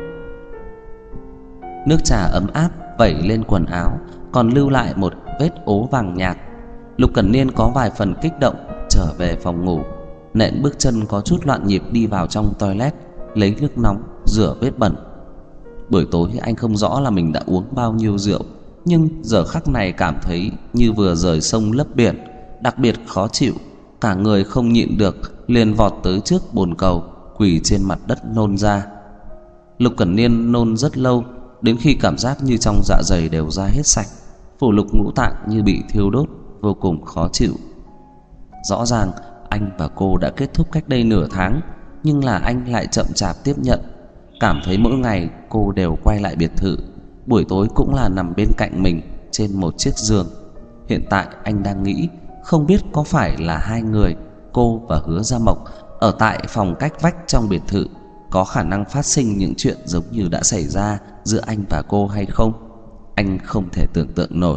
Speaker 1: Nước trà ấm áp vẩy lên quần áo, còn lưu lại một vết ố vàng nhạt. Lục Cẩn Niên có vài phần kích động, trở về phòng ngủ, nện bước chân có chút loạn nhịp đi vào trong toilet, lấy nước nóng rửa vết bẩn. Buổi tối anh không rõ là mình đã uống bao nhiêu rượu, nhưng giờ khắc này cảm thấy như vừa rời sông lấp biển, đặc biệt khó chịu. Cả người không nhịn được, liền vọt tới trước bồn cầu, quỳ trên mặt đất nôn ra. Lục Cẩn Niên nôn rất lâu, đến khi cảm giác như trong dạ dày đều ra hết sạch, phủ lục ngũ tạng như bị thiêu đốt, vô cùng khó chịu. Rõ ràng anh và cô đã kết thúc cách đây nửa tháng, nhưng là anh lại chậm chạp tiếp nhận. Cảm thấy mỗi ngày cô đều quay lại biệt thự, buổi tối cũng là nằm bên cạnh mình trên một chiếc giường. Hiện tại anh đang nghĩ, không biết có phải là hai người, cô và Hứa Gia Mộc, ở tại phòng cách vách trong biệt thự, có khả năng phát sinh những chuyện giống như đã xảy ra giữa anh và cô hay không? Anh không thể tưởng tượng nổi.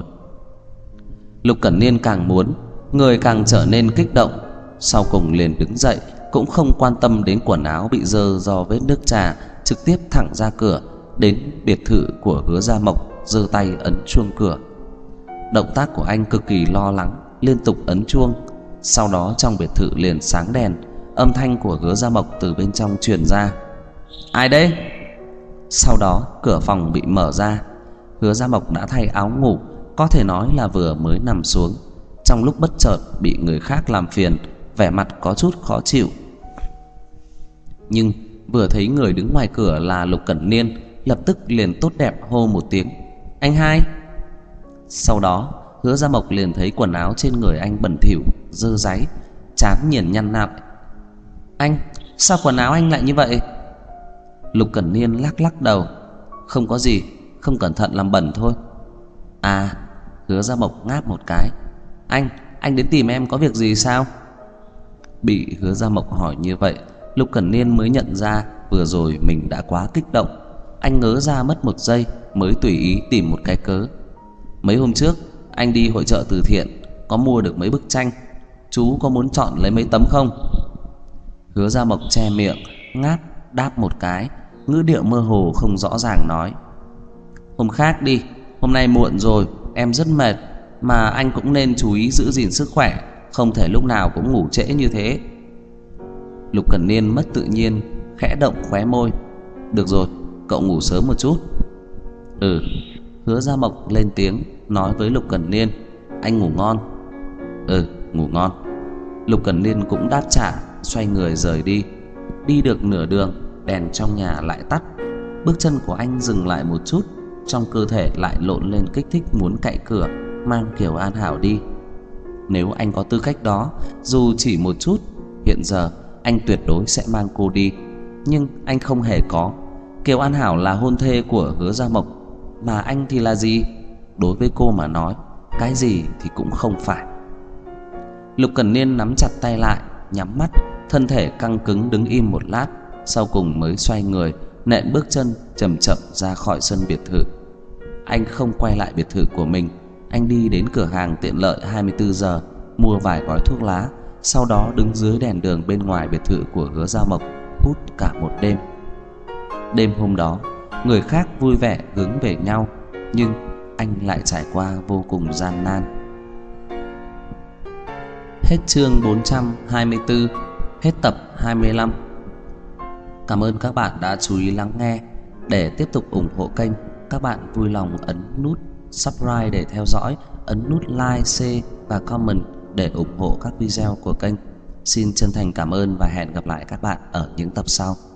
Speaker 1: Lục Cẩn Niên càng muốn, người càng trở nên kích động. Sau cùng liền đứng dậy, cũng không quan tâm đến quần áo bị dơ do vết nước trà, trực tiếp thẳng ra cửa, đến biệt thự của Hứa Gia Mộc, giơ tay ấn chuông cửa. Động tác của anh cực kỳ lo lắng, liên tục ấn chuông. Sau đó trong biệt thự liền sáng đèn, âm thanh của Hứa Gia Mộc từ bên trong truyền ra: "Ai đấy?" Sau đó cửa phòng bị mở ra. Hứa Gia Mộc đã thay áo ngủ, có thể nói là vừa mới nằm xuống. Trong lúc bất chợt bị người khác làm phiền, vẻ mặt có chút khó chịu. Nhưng vừa thấy người đứng ngoài cửa là Lục Cẩn Niên, lập tức liền tốt đẹp hô một tiếng: "Anh hai!" Sau đó Hứa Gia Mộc liền thấy quần áo trên người anh bẩn thỉu, dơ dáy, trán nhìn nhăn lại. "Anh, sao quần áo anh lại như vậy?" Lục Cẩn Niên lắc lắc đầu: "Không có gì, không cẩn thận làm bẩn thôi." "À." Hứa Gia Mộc ngáp một cái: Anh đến tìm em có việc gì sao?" Bị Hứa Gia Mộc hỏi như vậy, Lục Cẩn Niên mới nhận ra vừa rồi mình đã quá kích động. Anh ngớ ra mất một giây, mới tùy ý tìm một cái cớ: "Mấy hôm trước anh đi hội chợ từ thiện, có mua được mấy bức tranh, chú có muốn chọn lấy mấy tấm không?" Hứa Gia Mộc che miệng, ngáp đáp một cái, ngữ điệu mơ hồ không rõ ràng nói: "Hôm khác đi, hôm nay muộn rồi, em rất mệt, mà anh cũng nên chú ý giữ gìn sức khỏe, không thể lúc nào cũng ngủ trễ như thế." Lục Cẩn Niên mất tự nhiên, khẽ động khóe môi: "Được rồi, cậu ngủ sớm một chút." "Ừ." Hứa Gia Mộc lên tiếng nói với Lục Cẩn Niên: "Anh ngủ ngon." "Ừ, ngủ ngon." Lục Cẩn Niên cũng đáp trả, xoay người rời đi. Đi được nửa đường, đèn trong nhà lại tắt. Bước chân của anh dừng lại một chút, trong cơ thể lại lộn lên kích thích muốn cạy cửa, mang Kiều An Hảo đi. Nếu anh có tư cách đó, dù chỉ một chút, hiện giờ anh tuyệt đối sẽ mang cô đi. Nhưng anh không hề có. Kiều An Hảo là hôn thê của Hứa Gia Mộc, mà anh thì là gì? Đối với cô mà nói, cái gì thì cũng không phải. Lục Cẩn Niên nắm chặt tay lại, nhắm mắt, thân thể căng cứng đứng im một lát, sau cùng mới xoay người, nện bước chân chậm chậm ra khỏi sân biệt thự. Anh không quay lại biệt thự của mình, anh đi đến cửa hàng tiện lợi 24 giờ, mua vài gói thuốc lá, sau đó đứng dưới đèn đường bên ngoài biệt thự của Hứa Gia Mộc, hút cả một đêm. Đêm hôm đó, người khác vui vẻ hướng về nhau, nhưng anh lại trải qua vô cùng gian nan. Hết chương 424. Hết tập 25. Cảm ơn các bạn đã chú ý lắng nghe. Để tiếp tục ủng hộ kênh, các bạn vui lòng ấn nút subscribe để theo dõi, ấn nút like, share và comment để ủng hộ các video của kênh. Xin chân thành cảm ơn và hẹn gặp lại các bạn ở những tập sau.